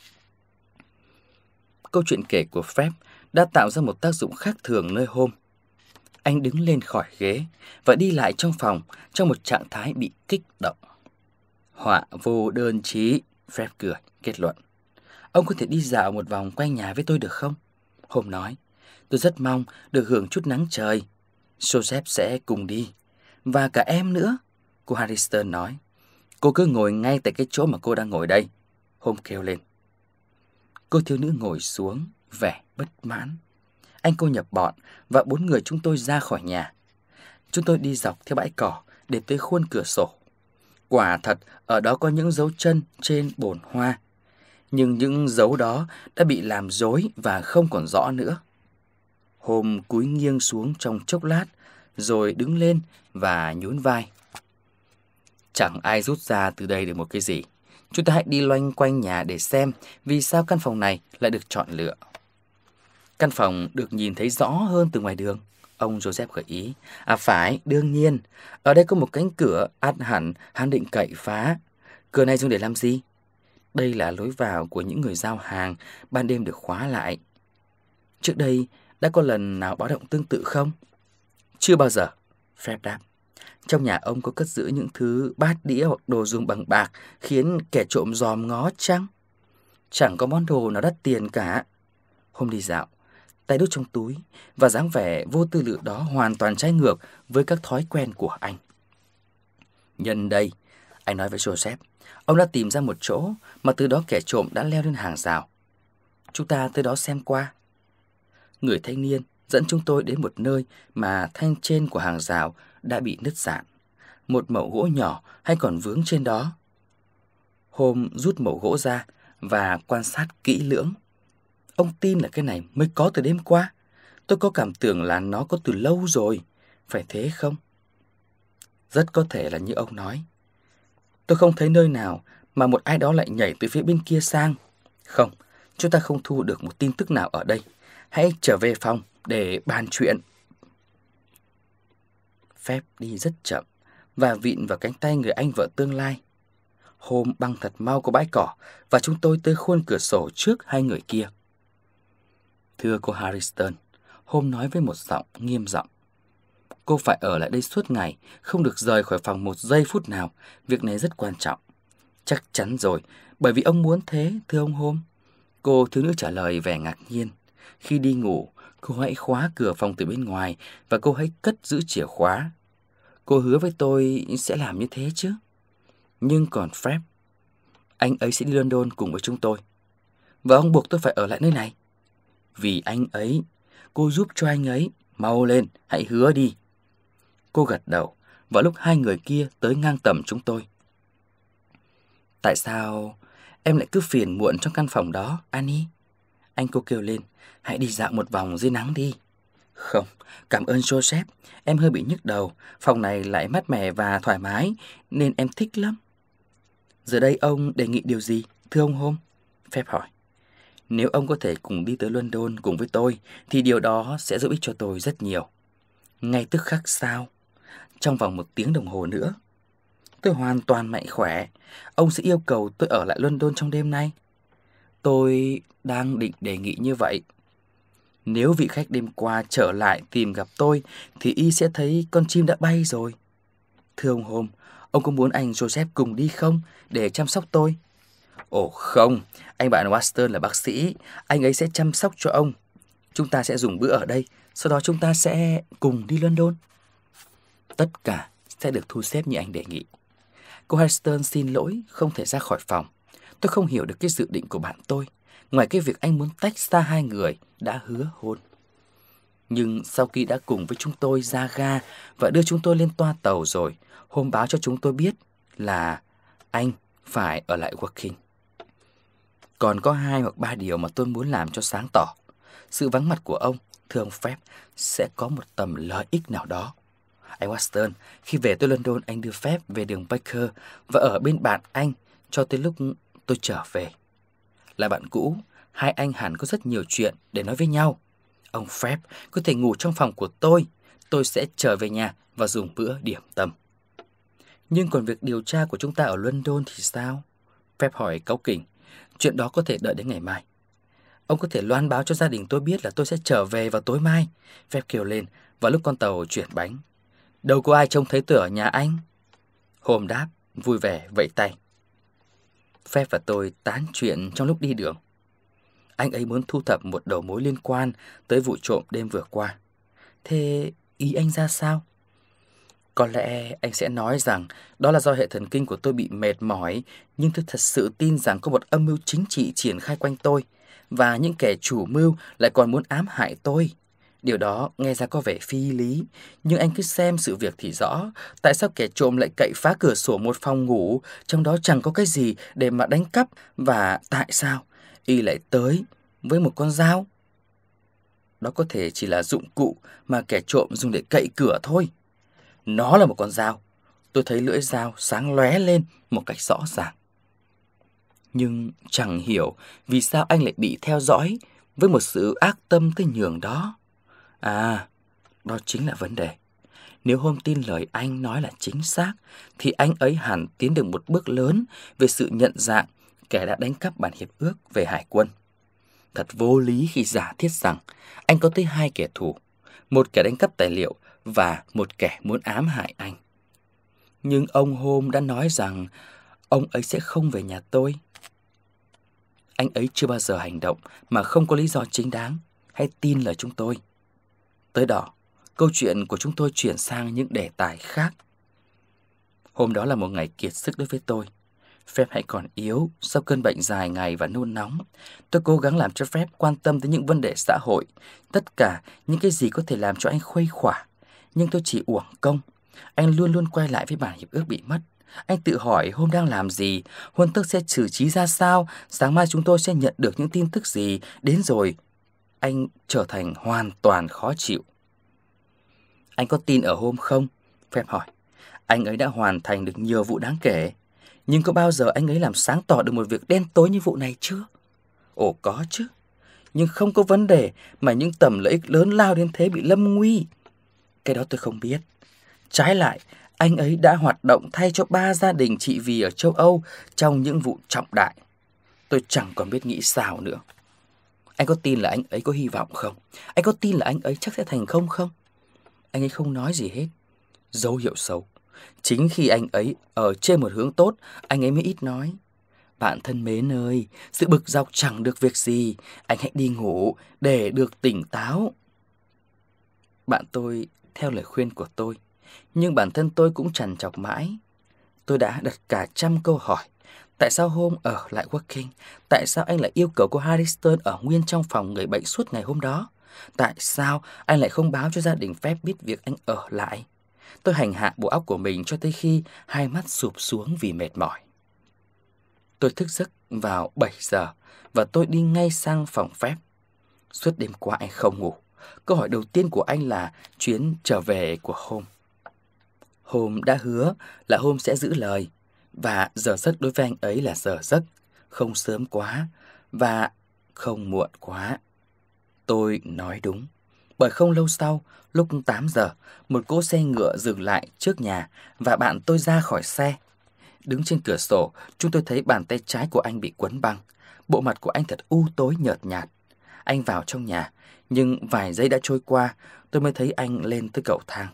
Câu chuyện kể của Fred đã tạo ra một tác dụng khác thường nơi Holmes. Anh đứng lên khỏi ghế và đi lại trong phòng trong một trạng thái bị kích động. Họa vô đơn chí, Fred cười, kết luận. Ông có thể đi dạo một vòng quanh nhà với tôi được không? Holmes nói. Tôi rất mong được hưởng chút nắng trời. Joseph sẽ cùng đi. Và cả em nữa, cô Harrister nói. Cô cứ ngồi ngay tại cái chỗ mà cô đang ngồi đây, Holmes kêu lên. Cô thiếu nữ ngồi xuống, vẻ bất mãn. Anh cô nhập bọn và 4 người chúng tôi ra khỏi nhà. Chúng tôi đi dọc theo bãi cỏ để tới khuôn cửa sổ. Quả thật, ở đó có những dấu chân trên bồn hoa. Nhưng những dấu đó đã bị làm rối và không còn rõ nữa. Holmes cúi nghiêng xuống trong chốc lát, rồi đứng lên và nhún vai. Chẳng ai rút ra từ đây được một cái gì. Chúng ta hãy đi loanh quanh nhà để xem vì sao căn phòng này lại được chọn lựa. Căn phòng được nhìn thấy rõ hơn từ ngoài đường, ông Joseph gợi ý. Phải, đương nhiên. Ở đây có một cánh cửa, ắt hẳn hắn định cậy phá. Cửa này dùng để làm gì? Đây là lối vào của những người giao hàng, ban đêm được khóa lại. Trước đây, đã có lần nào báo động tương tự không? Chưa bao giờ, Fred đáp. Trong nhà ông có cất giữ những thứ bát đĩa hoặc đồ dùng bằng bạc khiến kẻ trộm dòm ngó chăng? Chẳng có món đồ nào đắt tiền cả. Hôm đi dạo, tay đút trong túi, và dáng vẻ vô tư lự đó hoàn toàn trái ngược với các thói quen của anh. Nhân đây, anh nói với Joseph, ông đã tìm ra một chỗ mà từ đó kẻ trộm đã leo lên hàng rào. Chúng ta tới đó xem qua. Người thanh niên dẫn chúng tôi đến một nơi mà thanh trên của hàng rào đã bị nứt rạn. Một mẩu gỗ nhỏ hay còn vướng trên đó. Holmes rút mẩu gỗ ra và quan sát kỹ lưỡng. Ông tin là cái này mới có từ đêm qua. Tôi có cảm tưởng là nó có từ lâu rồi. Phải thế không? Rất có thể là như ông nói. Tôi không thấy nơi nào mà một ai đó lại nhảy từ phía bên kia sang. Không, chúng ta không thu được một tin tức nào ở đây. Hãy trở về phòng để bàn chuyện. Phép đi rất chậm và vịn vào cánh tay người anh vợ tương lai. Hôm băng thật mau qua bãi cỏ và chúng tôi tới khuôn cửa sổ trước hai người kia. Thưa cô Harrison, Hôm nói với một giọng nghiêm giọng. Cô phải ở lại đây suốt ngày, không được rời khỏi phòng một giây phút nào. Việc này rất quan trọng. Chắc chắn rồi, bởi vì ông muốn thế, thưa ông Hôm. Cô thiếu nữ trả lời vẻ ngạc nhiên. Khi đi ngủ, cô hãy khóa cửa phòng từ bên ngoài và cô hãy cất giữ chìa khóa. Cô hứa với tôi sẽ làm như thế chứ. Nhưng còn Fred, anh ấy sẽ đi London cùng với chúng tôi. Và ông buộc tôi phải ở lại nơi này. Vì anh ấy, cô giúp cho anh ấy. Mau lên, hãy hứa đi. Cô gật đầu, vào lúc hai người kia tới ngang tầm chúng tôi. Tại sao em lại cứ phiền muộn trong căn phòng đó, Annie? Anh cô kêu lên, hãy đi dạo một vòng dưới nắng đi. Không, cảm ơn Joseph, em hơi bị nhức đầu. Phòng này lại mát mẻ và thoải mái, nên em thích lắm. Giờ đây ông đề nghị điều gì, thưa ông Hôm? Phép hỏi. Nếu ông có thể cùng đi tới London cùng với tôi, thì điều đó sẽ giúp ích cho tôi rất nhiều. Ngay tức khắc sao? Trong vòng 1 tiếng đồng hồ nữa. Tôi hoàn toàn mạnh khỏe. Ông sẽ yêu cầu tôi ở lại London trong đêm nay? Tôi đang định đề nghị như vậy. Nếu vị khách đêm qua trở lại tìm gặp tôi, thì y sẽ thấy con chim đã bay rồi. Thưa ông Hôm, ông có muốn anh Joseph cùng đi không, để chăm sóc tôi? Ồ không, anh bạn Watson là bác sĩ, anh ấy sẽ chăm sóc cho ông. Chúng ta sẽ dùng bữa ở đây, sau đó chúng ta sẽ cùng đi London. Tất cả sẽ được thu xếp như anh đề nghị. Cô Heston xin lỗi không thể ra khỏi phòng. Tôi không hiểu được cái dự định của bạn tôi, ngoài cái việc anh muốn tách xa hai người đã hứa hôn. Nhưng sau khi đã cùng với chúng tôi ra ga và đưa chúng tôi lên toa tàu rồi, Hôm báo cho chúng tôi biết là anh phải ở lại Woking. Còn có 2 hoặc 3 điều mà tôi muốn làm cho sáng tỏ. Sự vắng mặt của ông, thưa ông Phép, sẽ có một tầm lợi ích nào đó. Anh Watson, khi về tới London, anh đưa Phép về đường Baker và ở bên bạn anh cho tới lúc tôi trở về. Là bạn cũ, hai anh hẳn có rất nhiều chuyện để nói với nhau. Ông Phép có thể ngủ trong phòng của tôi sẽ trở về nhà và dùng bữa điểm tâm. Nhưng còn việc điều tra của chúng ta ở London thì sao? Phép hỏi cáu kỉnh. Chuyện đó có thể đợi đến ngày mai. Ông có thể loan báo cho gia đình tôi biết là tôi sẽ trở về vào tối mai. Phép kêu lên vào lúc con tàu chuyển bánh. Đâu có ai trông thấy tôi ở nhà anh. Hôm đáp, vui vẻ vẫy tay. Phép và tôi tán chuyện trong lúc đi đường. Anh ấy muốn thu thập một đầu mối liên quan tới vụ trộm đêm vừa qua. Thế ý anh ra sao? Có lẽ anh sẽ nói rằng đó là do hệ thần kinh của tôi bị mệt mỏi, nhưng tôi thật sự tin rằng có một âm mưu chính trị triển khai quanh tôi, và những kẻ chủ mưu lại còn muốn ám hại tôi. Điều đó nghe ra có vẻ phi lý, nhưng anh cứ xem sự việc thì rõ. Tại sao kẻ trộm lại cậy phá cửa sổ một phòng ngủ, trong đó chẳng có cái gì để mà đánh cắp, và tại sao y lại tới với một con dao? Đó có thể chỉ là dụng cụ mà kẻ trộm dùng để cậy cửa thôi. Nó là một con dao. Tôi thấy lưỡi dao sáng lóe lên một cách rõ ràng. Nhưng chẳng hiểu vì sao anh lại bị theo dõi với một sự ác tâm tới nhường đó. À, đó chính là vấn đề. Nếu Hôm tin lời anh nói là chính xác, thì anh ấy hẳn tiến được một bước lớn về sự nhận dạng kẻ đã đánh cắp bản hiệp ước về hải quân. Thật vô lý khi giả thiết rằng anh có tới 2 kẻ thù, một kẻ đánh cắp tài liệu và một kẻ muốn ám hại anh. Nhưng ông Hôm đã nói rằng ông ấy sẽ không về nhà tôi. Anh ấy chưa bao giờ hành động mà không có lý do chính đáng. Hãy tin lời chúng tôi. Tới đó, câu chuyện của chúng tôi chuyển sang những đề tài khác. Hôm đó là một ngày kiệt sức đối với tôi. Phép hãy còn yếu sau cơn bệnh dài ngày và nôn nóng. Tôi cố gắng làm cho Phép quan tâm tới những vấn đề xã hội, tất cả những cái gì có thể làm cho anh khuây khỏa. Nhưng tôi chỉ uổng công. Anh luôn luôn quay lại với bản hiệp ước bị mất. Anh tự hỏi Hôm đang làm gì, Huân tức sẽ xử trí ra sao, sáng mai chúng tôi sẽ nhận được những tin tức gì. Đến rồi, anh trở thành hoàn toàn khó chịu. Anh có tin ở Hôm không? Phép hỏi. Anh ấy đã hoàn thành được nhiều vụ đáng kể. Nhưng có bao giờ anh ấy làm sáng tỏ được một việc đen tối như vụ này chưa? Ồ có chứ. Nhưng không có vấn đề mà những tầm lợi ích lớn lao đến thế bị lâm nguy. Cái đó tôi không biết. Trái lại, anh ấy đã hoạt động thay cho 3 gia đình chị Vì ở châu Âu trong những vụ trọng đại. Tôi chẳng còn biết nghĩ sao nữa. Anh có tin là anh ấy có hy vọng không? Anh có tin là anh ấy chắc sẽ thành công không? Anh ấy không nói gì hết. Dấu hiệu xấu. Chính khi anh ấy ở trên một hướng tốt, anh ấy mới ít nói. Bạn thân mến ơi, sự bực dọc chẳng được việc gì. Anh hãy đi ngủ để được tỉnh táo. Bạn tôi theo lời khuyên của tôi, nhưng bản thân tôi cũng trằn trọc mãi. Tôi đã đặt cả trăm câu hỏi. Tại sao hôm ở lại Woking? Tại sao anh lại yêu cầu cô Harrison ở nguyên trong phòng người bệnh suốt ngày hôm đó? Tại sao anh lại không báo cho gia đình phép biết việc anh ở lại? Tôi hành hạ bộ óc của mình cho tới khi hai mắt sụp xuống vì mệt mỏi. Tôi thức giấc vào 7 giờ và tôi đi ngay sang phòng phép. Suốt đêm qua anh không ngủ. Câu hỏi đầu tiên của anh là chuyến trở về của Hôm. Hôm đã hứa là Hôm sẽ giữ lời, và giờ giấc đối với anh ấy là giờ giấc, không sớm quá và không muộn quá. Tôi nói đúng, bởi không lâu sau, lúc 8 giờ, một cỗ xe ngựa dừng lại trước nhà và bạn tôi ra khỏi xe. Đứng trên cửa sổ, chúng tôi thấy bàn tay trái của anh bị quấn băng. Bộ mặt của anh thật u tối nhợt nhạt. Anh vào trong nhà, nhưng vài giây đã trôi qua, tôi mới thấy anh lên tới cầu thang.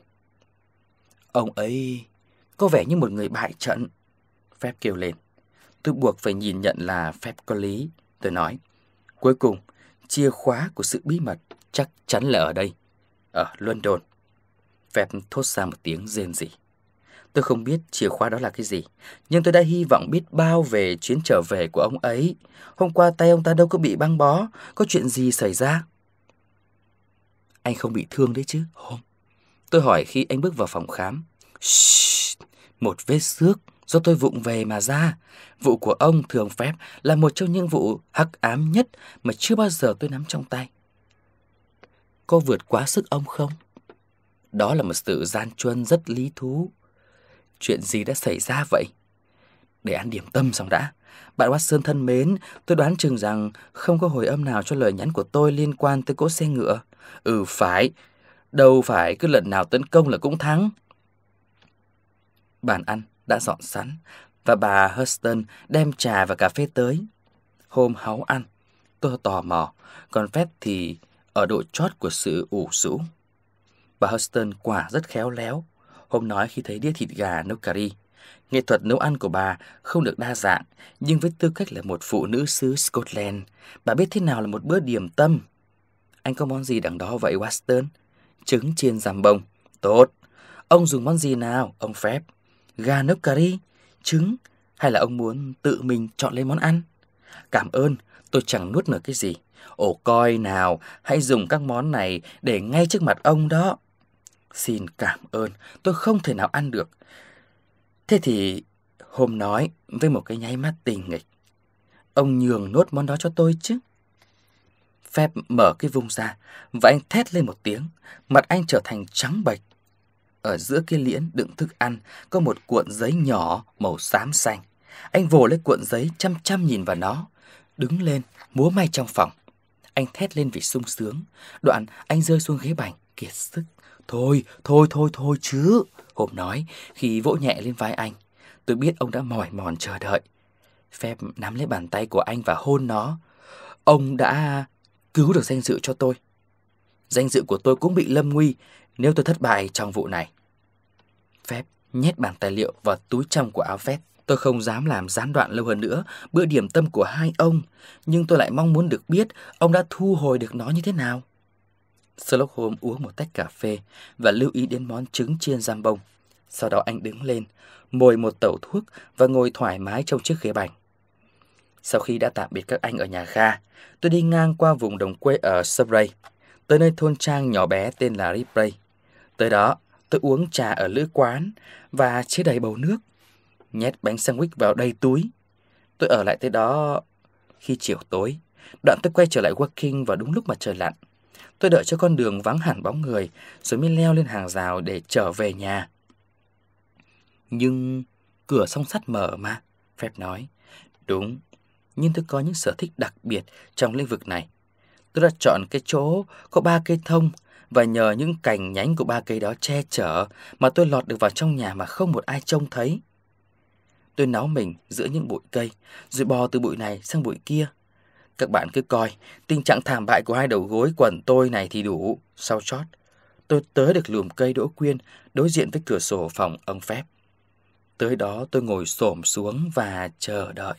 Ông ấy có vẻ như một người bại trận, Phép kêu lên. Tôi buộc phải nhìn nhận là Phép có lý. Tôi nói, cuối cùng, chìa khóa của sự bí mật chắc chắn là ở đây, ở London. Phép thốt ra một tiếng rên rỉ. Tôi không biết chìa khóa đó là cái gì, nhưng tôi đã hy vọng biết bao về chuyến trở về của ông ấy. Hôm qua tay ông ta đâu có bị băng bó, có chuyện gì xảy ra? Anh không bị thương đấy chứ, Hôm? Tôi hỏi khi anh bước vào phòng khám. Shhh, một vết xước do tôi vụng về mà ra. Vụ của ông thường phép là một trong những vụ hắc ám nhất mà chưa bao giờ tôi nắm trong tay. Có vượt quá sức ông không? Đó là một sự gian truân rất lý thú. Chuyện gì đã xảy ra vậy? Để ăn điểm tâm xong đã. Bạn Watson thân mến, tôi đoán chừng rằng không có hồi âm nào cho lời nhắn của tôi liên quan tới cỗ xe ngựa. Phải. Đâu phải cứ lần nào tấn công là cũng thắng. Bàn ăn đã dọn sẵn và bà Hurston đem trà và cà phê tới. Hôm háu ăn, tôi tò mò, còn Phép thì ở độ chót của sự ủ rũ. Bà Hurston quả rất khéo léo. Hôm nói khi thấy đĩa thịt gà nấu cà ri. Nghệ thuật nấu ăn của bà không được đa dạng, nhưng với tư cách là một phụ nữ xứ Scotland, bà biết thế nào là một bữa điểm tâm. Anh có món gì đằng đó vậy, Watson? Trứng chiên giam bông. Tốt. Ông dùng món gì nào, ông Phép? Gà nấu cà ri, trứng, hay là ông muốn tự mình chọn lấy món ăn? Cảm ơn, tôi chẳng nuốt nổi cái gì. Ồ coi nào, hãy dùng các món này để ngay trước mặt ông đó. Xin cảm ơn, tôi không thể nào ăn được. Thế thì, Hôm nói với một cái nháy mắt tình nghịch. Ông nhường nốt món đó cho tôi chứ. Phép mở cái vung ra và anh thét lên một tiếng. Mặt anh trở thành trắng bệch. Ở giữa cái liễn đựng thức ăn có một cuộn giấy nhỏ màu xám xanh. Anh vồ lấy cuộn giấy chăm chăm nhìn vào nó. Đứng lên, múa may trong phòng. Anh thét lên vì sung sướng. Đoạn anh rơi xuống ghế bành, kiệt sức. Thôi chứ, Hôm nói khi vỗ nhẹ lên vai anh. Tôi biết ông đã mỏi mòn chờ đợi. Phép nắm lấy bàn tay của anh và hôn nó. Ông đã cứu được danh dự cho tôi. Danh dự của tôi cũng bị lâm nguy nếu tôi thất bại trong vụ này. Phép nhét bản tài liệu vào túi trong của áo vest. Tôi không dám làm gián đoạn lâu hơn nữa bữa điểm tâm của hai ông, nhưng tôi lại mong muốn được biết ông đã thu hồi được nó như thế nào. Sherlock Holmes uống một tách cà phê và lưu ý đến món trứng chiên giam bông. Sau đó anh đứng lên, mồi một tẩu thuốc và ngồi thoải mái trong chiếc ghế bành. Sau khi đã tạm biệt các anh ở nhà ga, tôi đi ngang qua vùng đồng quê ở Surrey, tới nơi thôn trang nhỏ bé tên là Ripley. Tới đó, tôi uống trà ở lữ quán và chế đầy bầu nước, nhét bánh sandwich vào đầy túi. Tôi ở lại tới đó khi chiều tối. Đoạn tôi quay trở lại Woking vào đúng lúc mặt trời lặn. Tôi đợi cho con đường vắng hẳn bóng người, rồi mới leo lên hàng rào để trở về nhà. Nhưng cửa song sắt mở mà, Phép nói. Đúng, nhưng tôi có những sở thích đặc biệt trong lĩnh vực này. Tôi đã chọn cái chỗ có 3 cây thông và nhờ những cành nhánh của ba cây đó che chở mà tôi lọt được vào trong nhà mà không một ai trông thấy. Tôi náu mình giữa những bụi cây, rồi bò từ bụi này sang bụi kia. Các bạn cứ coi, tình trạng thảm bại của hai đầu gối quần tôi này thì đủ. Sau chót, tôi tới được lùm cây đỗ quyên đối diện với cửa sổ phòng ông Phép. Tới đó tôi ngồi xổm xuống và chờ đợi.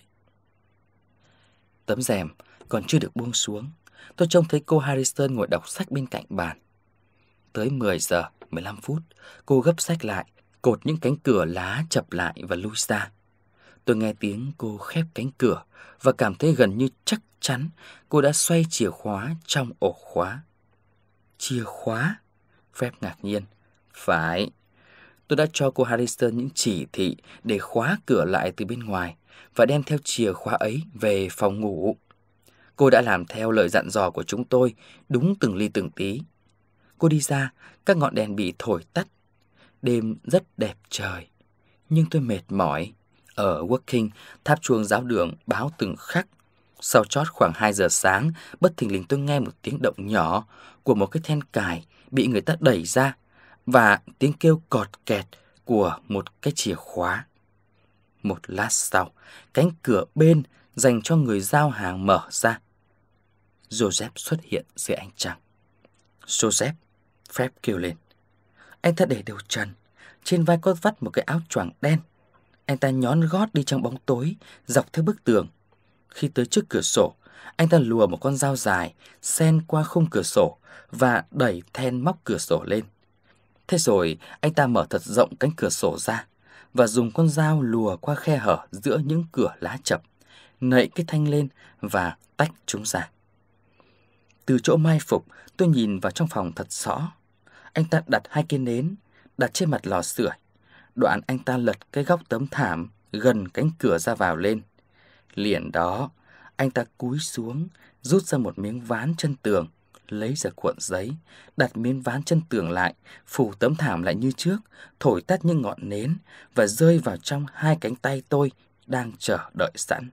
Tấm rèm còn chưa được buông xuống, tôi trông thấy cô Harrison ngồi đọc sách bên cạnh bàn. Tới 10 giờ 15 phút, cô gấp sách lại, cột những cánh cửa lá chập lại và lui ra. Tôi nghe tiếng cô khép cánh cửa và cảm thấy gần như chắc chắn cô đã xoay chìa khóa trong ổ khóa. Chìa khóa? Phép ngạc nhiên. Phải. Tôi đã cho cô Harrison những chỉ thị để khóa cửa lại từ bên ngoài và đem theo chìa khóa ấy về phòng ngủ. Cô đã làm theo lời dặn dò của chúng tôi đúng từng ly từng tí. Cô đi ra, các ngọn đèn bị thổi tắt. Đêm rất đẹp trời, nhưng tôi mệt mỏi. Ở Woking, tháp chuông giáo đường báo từng khắc. Sau chót khoảng 2 giờ sáng, bất thình lình tôi nghe một tiếng động nhỏ của một cái then cài bị người ta đẩy ra và tiếng kêu cọt kẹt của một cái chìa khóa. Một lát sau, cánh cửa bên dành cho người giao hàng mở ra. Joseph xuất hiện dưới ánh trăng. Joseph, Phép kêu lên. Anh ta để đầu trần, trên vai có vắt một cái áo choàng đen. Anh ta nhón gót đi trong bóng tối, dọc theo bức tường. Khi tới trước cửa sổ, anh ta lùa một con dao dài, xen qua khung cửa sổ và đẩy then móc cửa sổ lên. Thế rồi, anh ta mở thật rộng cánh cửa sổ ra và dùng con dao lùa qua khe hở giữa những cửa lá chập, nạy cái thanh lên và tách chúng ra. Từ chỗ mai phục, tôi nhìn vào trong phòng thật rõ. Anh ta đặt 2 cây nến, đặt trên mặt lò sưởi. Đoạn anh ta lật cái góc tấm thảm gần cánh cửa ra vào lên. Liền đó, anh ta cúi xuống, rút ra một miếng ván chân tường, lấy ra cuộn giấy, đặt miếng ván chân tường lại, phủ tấm thảm lại như trước, thổi tắt những ngọn nến và rơi vào trong 2 cánh tay tôi đang chờ đợi sẵn.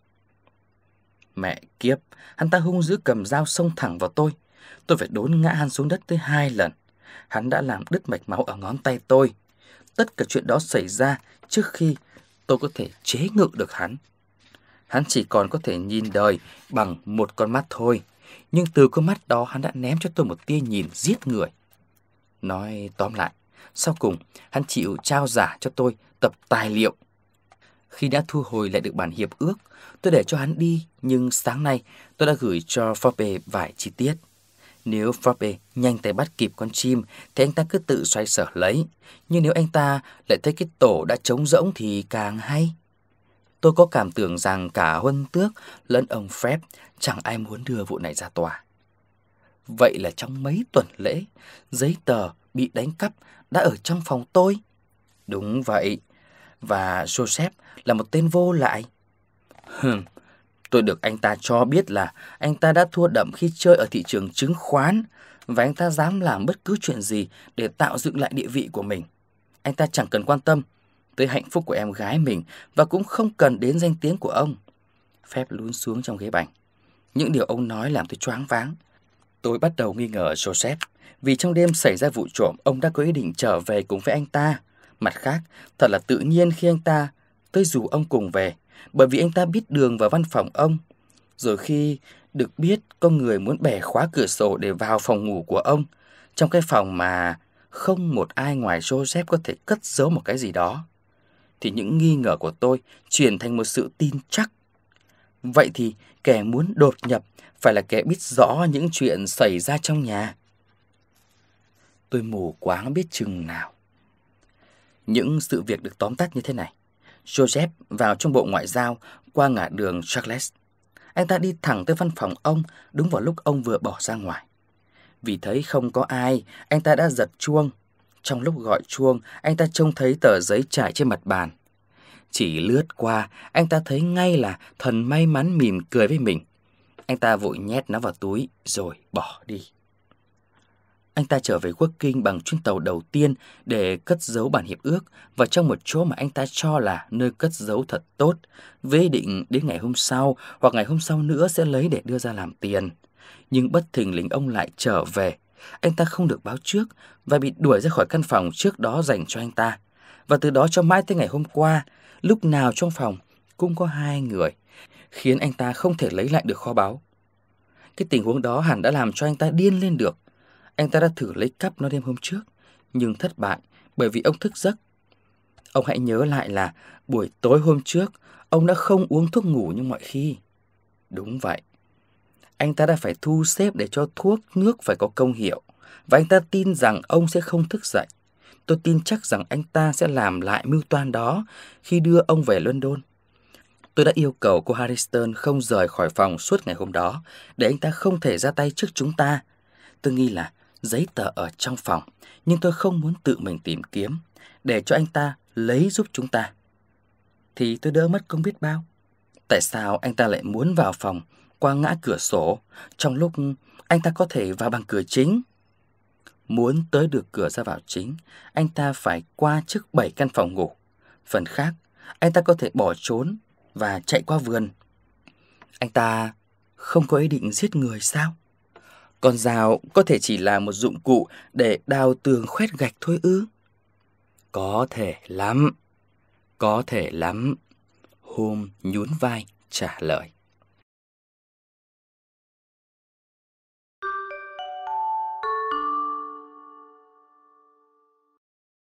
Mẹ kiếp, hắn ta hung dữ cầm dao xông thẳng vào tôi. Tôi phải đốn ngã hắn xuống đất tới 2 lần. Hắn đã làm đứt mạch máu ở ngón tay tôi. Tất cả chuyện đó xảy ra trước khi tôi có thể chế ngự được hắn. Hắn chỉ còn có thể nhìn đời bằng một con mắt thôi. Nhưng từ con mắt đó hắn đã ném cho tôi một tia nhìn giết người. Nói tóm lại, sau cùng hắn chịu trao trả cho tôi tập tài liệu. Khi đã thu hồi lại được bản hiệp ước, tôi để cho hắn đi. Nhưng sáng nay tôi đã gửi cho Forbes vài chi tiết. Nếu Forbes nhanh tay bắt kịp con chim thì anh ta cứ tự xoay sở lấy. Nhưng nếu anh ta lại thấy cái tổ đã trống rỗng thì càng hay. Tôi có cảm tưởng rằng cả Huân Tước lẫn ông Phép chẳng ai muốn đưa vụ này ra tòa. Vậy là trong mấy tuần lễ, giấy tờ bị đánh cắp đã ở trong phòng tôi. Đúng vậy. Và Joseph là một tên vô lại. Tôi được anh ta cho biết là anh ta đã thua đậm khi chơi ở thị trường chứng khoán và anh ta dám làm bất cứ chuyện gì để tạo dựng lại địa vị của mình. Anh ta chẳng cần quan tâm tới hạnh phúc của em gái mình và cũng không cần đến danh tiếng của ông. Phép lún xuống trong ghế bành. Những điều ông nói làm tôi choáng váng. Tôi bắt đầu nghi ngờ Joseph vì trong đêm xảy ra vụ trộm ông đã có ý định trở về cùng với anh ta. Mặt khác, thật là tự nhiên khi anh ta tới rủ ông cùng về, bởi vì anh ta biết đường vào văn phòng ông. Rồi khi được biết có người muốn bẻ khóa cửa sổ để vào phòng ngủ của ông, trong cái phòng mà không một ai ngoài Joseph có thể cất giấu một cái gì đó, thì những nghi ngờ của tôi chuyển thành một sự tin chắc. Vậy thì kẻ muốn đột nhập phải là kẻ biết rõ những chuyện xảy ra trong nhà. Tôi mù quáng biết chừng nào. Những sự việc được tóm tắt như thế này. Joseph vào trong bộ ngoại giao qua ngã đường Charles. Anh ta đi thẳng tới văn phòng ông đúng vào lúc ông vừa bỏ ra ngoài. Vì thấy không có ai, anh ta đã giật chuông. Trong lúc gọi chuông, anh ta trông thấy tờ giấy trải trên mặt bàn. Chỉ lướt qua, anh ta thấy ngay là thần may mắn mỉm cười với mình. Anh ta vội nhét nó vào túi rồi bỏ đi. Anh ta trở về Woking bằng chuyến tàu đầu tiên để cất giấu bản hiệp ước vào trong một chỗ mà anh ta cho là nơi cất giấu thật tốt, với ý định đến ngày hôm sau hoặc ngày hôm sau nữa sẽ lấy để đưa ra làm tiền. Nhưng bất thình lình ông lại trở về, anh ta không được báo trước và bị đuổi ra khỏi căn phòng trước đó dành cho anh ta. Và từ đó cho mãi tới ngày hôm qua, lúc nào trong phòng cũng có 2 người, khiến anh ta không thể lấy lại được kho báu. Cái tình huống đó hẳn đã làm cho anh ta điên lên được. Anh ta đã thử lấy cắp nó đêm hôm trước, nhưng thất bại bởi vì ông thức giấc. Ông hãy nhớ lại là buổi tối hôm trước, ông đã không uống thuốc ngủ như mọi khi. Đúng vậy. Anh ta đã phải thu xếp để cho thuốc nước phải có công hiệu, và anh ta tin rằng ông sẽ không thức dậy. Tôi tin chắc rằng anh ta sẽ làm lại mưu toan đó khi đưa ông về London. Tôi đã yêu cầu cô Harriston không rời khỏi phòng suốt ngày hôm đó, để anh ta không thể ra tay trước chúng ta. Tôi nghĩ là giấy tờ ở trong phòng, nhưng tôi không muốn tự mình tìm kiếm, để cho anh ta lấy giúp chúng ta. Thì tôi đỡ mất công biết bao. Tại sao anh ta lại muốn vào phòng qua ngã cửa sổ, trong lúc anh ta có thể vào bằng cửa chính? Muốn tới được cửa ra vào chính, anh ta phải qua trước 7 căn phòng ngủ. Phần khác, anh ta có thể bỏ trốn và chạy qua vườn. Anh ta không có ý định giết người sao? Con dao có thể chỉ là một dụng cụ để đào tường khoét gạch thôi ư? Có thể lắm. Có thể lắm. Holmes nhún vai trả lời.